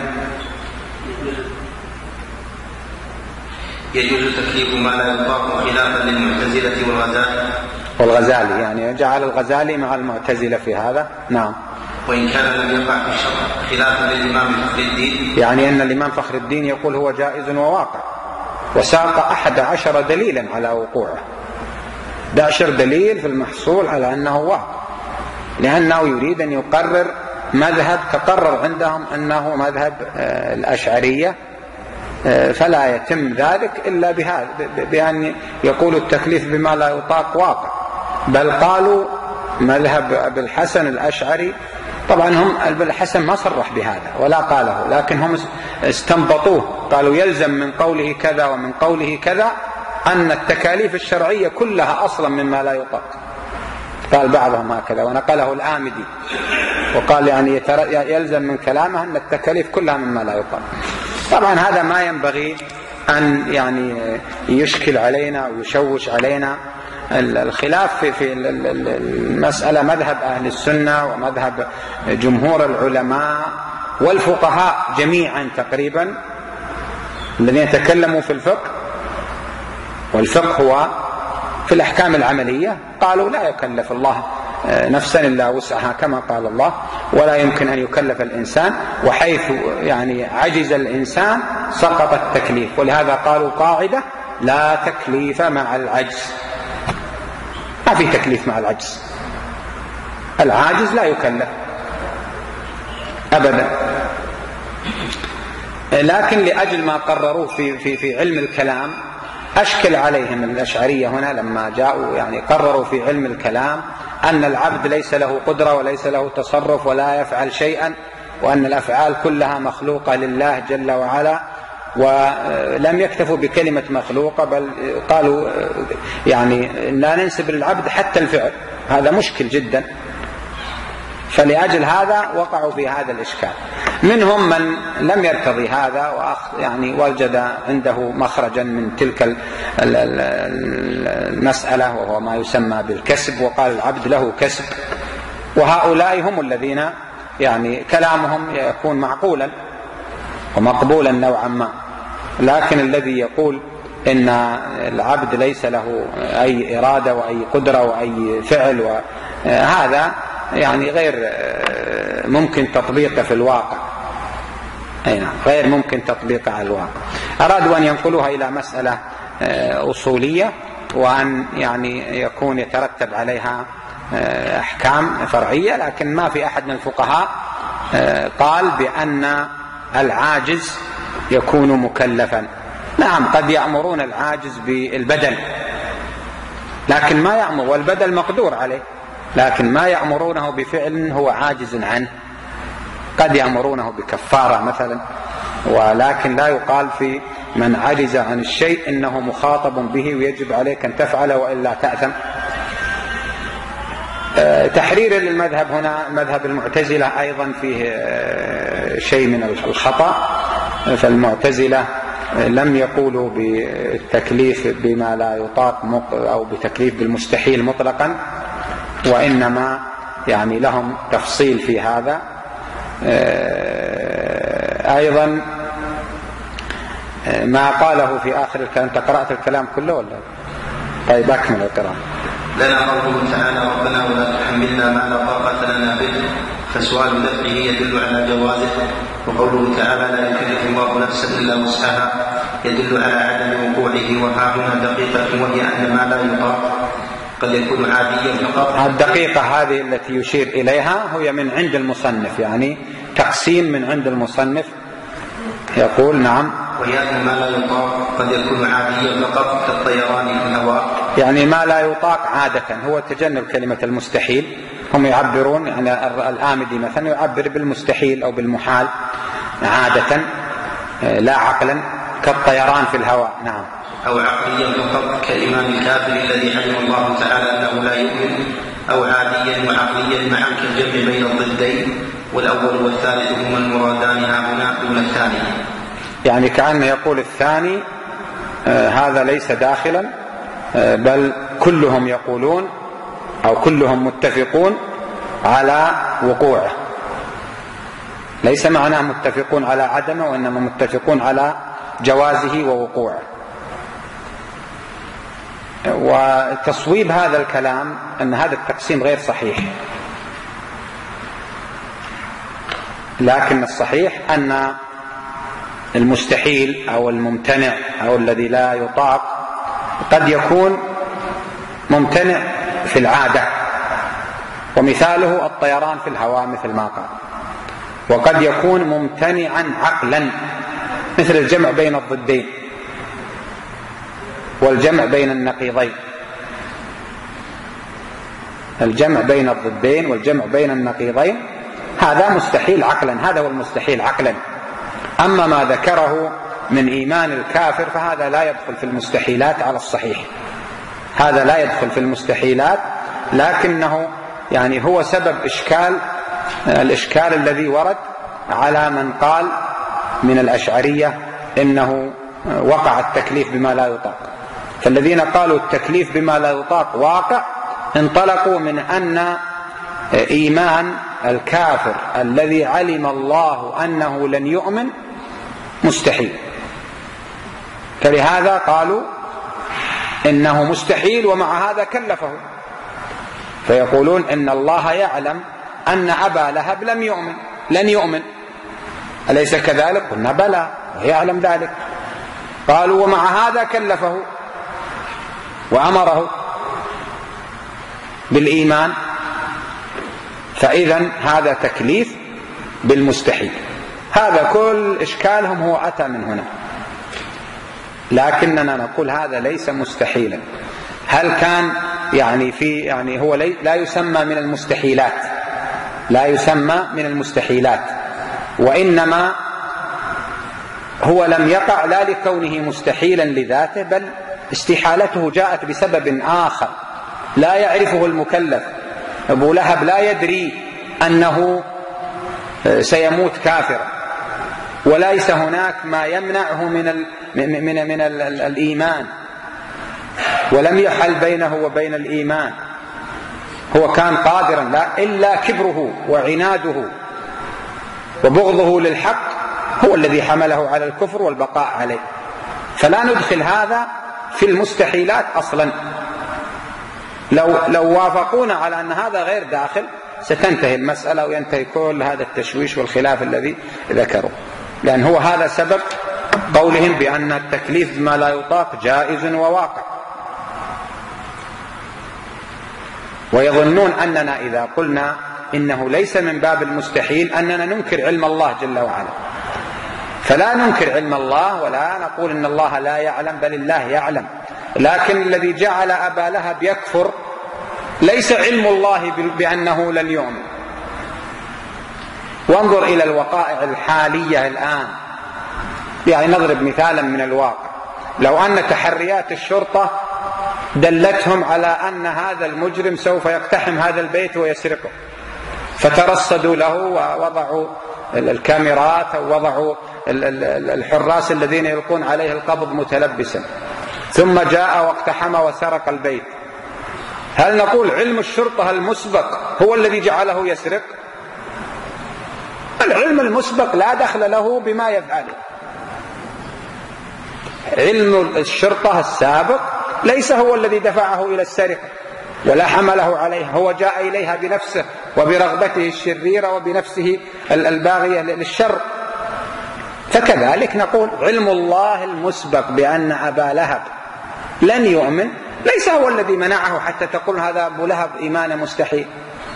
يجوز تكليف ما لا يطاق خلافا للمعتزلة والغزالي والغزالي يعني جعل الغزالي مع المعتزلة في هذا. نعم، وإن كان لم يقع في الشرع خلافا للإمام فخر الدين، يعني أن الإمام فخر الدين يقول هو جائز وواقع، وساق أحد عشر دليلا على وقوعه، عشر دليل في المحصول على أنه واقع، لأنه يريد أن يقرر مذهب تقرر عندهم أنه مذهب الأشعرية، فلا يتم ذلك إلا بهذا، بأن يقول التكليف بما لا يطاق واقع. بل قالوا مذهب أبي الحسن الأشعري، طبعا هم أبي الحسن ما صرح بهذا ولا قاله، لكن هم استنبطوه، قالوا يلزم من قوله كذا ومن قوله كذا أن التكاليف الشرعية كلها أصلا مما لا يطاق. قال بعضهم هكذا، ونقله الآمدي وقال يعني يلزم من كلامه أن التكاليف كلها مما لا يطاق. طبعا هذا ما ينبغي أن يعني يشكل علينا ويشوش علينا. الخلاف في المسألة مذهب أهل السنة ومذهب جمهور العلماء والفقهاء جميعا تقريبا الذين تكلموا في الفقه، والفقه هو في الأحكام العملية، قالوا لا يكلف الله نفسا إلا وسعها كما قال الله، ولا يمكن أن يكلف الإنسان، وحيث يعني عجز الإنسان سقط التكليف. ولهذا قالوا قاعدة لا تكليف مع العجز، ما في تكليف مع العجز، العاجز لا يكلف أبدا. لكن لأجل ما قرروه في, في, في علم الكلام أشكل عليهم الأشعرية هنا لما جاءوا، يعني قرروا في علم الكلام أن العبد ليس له قدرة وليس له تصرف ولا يفعل شيئا، وأن الأفعال كلها مخلوقة لله جل وعلا، ولم يكتفوا بكلمة مخلوقة بل قالوا يعني لا ننسب للعبد حتى الفعل، هذا مشكل جدا. فلأجل هذا وقعوا في هذا الإشكال. منهم من لم يرتضي هذا يعني وجد عنده مخرجا من تلك المسألة، وهو ما يسمى بالكسب، وقال العبد له كسب، وهؤلاء هم الذين يعني كلامهم يكون معقولا ومقبولا نوعا ما. لكن الذي يقول إن العبد ليس له أي إرادة وأي قدرة وأي فعل، وهذا يعني غير ممكن تطبيقه في الواقع، أي نعم غير ممكن تطبيقه على الواقع. أرادوا أن ينقلوها إلى مسألة أصولية، وأن يعني يكون يترتب عليها أحكام فرعية، لكن ما في أحد من الفقهاء قال بأن العاجز يكون مكلفا. نعم قد يأمرون العاجز بالبدل، لكن ما يأمر، والبدل مقدور عليه، لكن ما يأمرونه بفعل هو عاجز عنه. قد يأمرونه بكفارة مثلا، ولكن لا يقال في من عجز عن الشيء إنه مخاطب به ويجب عليك أن تفعله وإلا تأثم. تحرير للمذهب هنا، مذهب المعتزلة أيضا فيه شيء من الخطأ، فالمعتزلة لم يقولوا بالتكليف بما لا يطاق أو بتكليف بالمستحيل مطلقا، وإنما يعني لهم تفصيل في هذا. أيضا ما قاله في آخر الكلام. أنت قرأت الكلام كله ولا؟ طيب أكمل القراءة. لنا قوله تعالى ربنا ولا تحملنا ما لا طاقة لنا به، فسؤال دفعه يدل على جوازه، وقوله تعالى لا يكلف الله نفسا إلا وسعها يدل على عدم وقوعه. وها هنا دقيقة، وهي أن ما لا يطاق قد يكون عاديا فقط. الدقيقة هذه التي يشير إليها هي من عند المصنف، يعني تقسيم من عند المصنف. يقول نعم وهي أن ما لا يطاق قد يكون عاديا فقط كالطيران في الهواء، يعني ما لا يطاق عادة، هو تجنب كلمة المستحيل. هم يعبرون يعني الآمدي مثلا يعبر بالمستحيل أو بالمحال عادة لا عقلا، كالطيران في الهواء. نعم. أو عقليا فقط كإيمان الكافر الذي علم الله تعالى أنه لا يؤمن، أو عاديا وعقليا معا كالجمع بين الضدين، والأول والثالث هما المرادان هنا دون الثاني. يعني كأنه يقول الثاني آه هذا ليس داخلا، آه بل كلهم يقولون أو كلهم متفقون على وقوعه، ليس معناه متفقون على عدمه، وإنما متفقون على جوازه ووقوعه. وتصويب هذا الكلام أن هذا التقسيم غير صحيح، لكن الصحيح أن المستحيل أو الممتنع أو الذي لا يطاق قد يكون ممتنع في العادة، ومثاله الطيران في الهواء مثل ما قال، وقد يكون ممتنعا عقلا مثل الجمع بين الضدين والجمع بين النقيضين. الجمع بين الضدين والجمع بين النقيضين هذا مستحيل عقلا، هذا هو المستحيل عقلا. أما ما ذكره من إيمان الكافر فهذا لا يدخل في المستحيلات على الصحيح، هذا لا يدخل في المستحيلات، لكنه يعني هو سبب إشكال الإشكال الذي ورد على من قال من الأشعرية إنه وقع التكليف بما لا يطاق. فالذين قالوا التكليف بما لا يطاق واقع انطلقوا من أن إيمان الكافر الذي علم الله أنه لن يؤمن مستحيل، فلهذا قالوا إنه مستحيل ومع هذا كلفه. فيقولون إن الله يعلم أن أبا لهب لم يؤمن لن يؤمن، أليس كذلك؟ قلنا بلى ويعلم ذلك. قالوا ومع هذا كلفه وأمره بالإيمان، فإذا هذا تكليف بالمستحيل. هذا كل إشكالهم هو أتى من هنا، لكننا نقول هذا ليس مستحيلا. هل كان يعني في يعني هو لا يسمى من المستحيلات، لا يسمى من المستحيلات، وإنما هو لم يقع لا لكونه مستحيلا لذاته، بل استحالته جاءت بسبب آخر لا يعرفه المكلف. أبو لهب لا يدري أنه سيموت كافرا، وليس هناك ما يمنعه من ال من من, من ال ال الإيمان، ولم يحل بينه وبين الإيمان. هو كان قادرا، لا إلا كبره وعناده وبغضه للحق هو الذي حمله على الكفر والبقاء عليه. فلا ندخل هذا في المستحيلات أصلا. لو, لو وافقونا على أن هذا غير داخل ستنتهي المسألة وينتهي كل هذا التشويش والخلاف الذي ذكروا، لأن هو هذا سبب قولهم بأن التكليف بما لا يطاق جائز وواقع. ويظنون أننا إذا قلنا إنه ليس من باب المستحيل أننا ننكر علم الله جل وعلا، فلا ننكر علم الله ولا نقول إن الله لا يعلم، بل الله يعلم. لكن الذي جعل أبا لهب يكفر ليس علم الله بأنه لن يؤمن. وانظر إلى الوقائع الحالية الآن، يعني نضرب مثالا من الواقع. لو أن تحريات الشرطة دلتهم على أن هذا المجرم سوف يقتحم هذا البيت ويسرقه، فترصدوا له ووضعوا الكاميرات أو وضعوا الحراس الذين يلقون عليه القبض متلبسا، ثم جاء واقتحم وسرق البيت، هل نقول علم الشرطة المسبق هو الذي جعله يسرق؟ العلم المسبق لا دخل له بما يفعله. علم الشرطة السابق ليس هو الذي دفعه إلى السرقة ولا حمله عليها، هو جاء إليها بنفسه وبرغبته الشريرة وبنفسه الباغية للشر. فكذلك نقول علم الله المسبق بأن أبا لهب لن يؤمن ليس هو الذي منعه حتى تقول هذا أبو لهب إيمان مستحيل.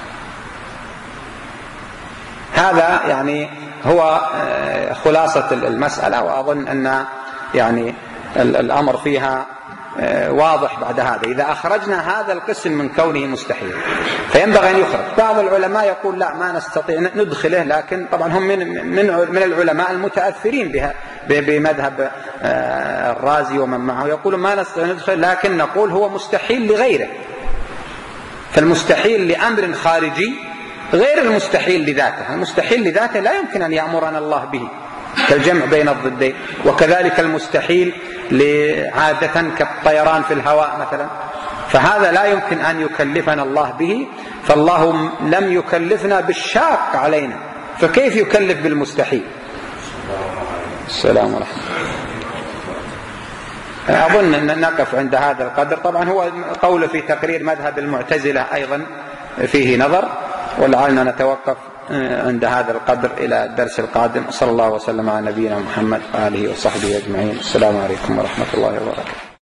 هذا يعني هو خلاصة المسألة، وأظن أن يعني الأمر فيها واضح بعد هذا. إذا أخرجنا هذا القسم من كونه مستحيل فينبغي أن يخرج. بعض العلماء يقول لا، ما نستطيع ندخله، لكن طبعا هم من من من العلماء المتأثرين بها بمذهب الرازي ومن معه، يقولون ما نستطيع ندخله، لكن نقول هو مستحيل لغيره. فالمستحيل لأمر خارجي غير المستحيل لذاته. المستحيل لذاته لا يمكن أن يأمرنا الله به كالجمع بين الضدين، وكذلك المستحيل عادة كالطيران في الهواء مثلا، فهذا لا يمكن أن يكلفنا الله به، فالله لم يكلفنا بالشاق علينا، فكيف يكلف بالمستحيل؟ السلام عليكم. أظن أن نقف عند هذا القدر. طبعا هو قول في تقرير مذهب المعتزلة أيضا فيه نظر، ولعلنا نتوقف عند هذا القدر إلى الدرس القادم. صلى الله وسلم على نبينا محمد وآله وصحبه أجمعين. السلام عليكم ورحمة الله وبركاته.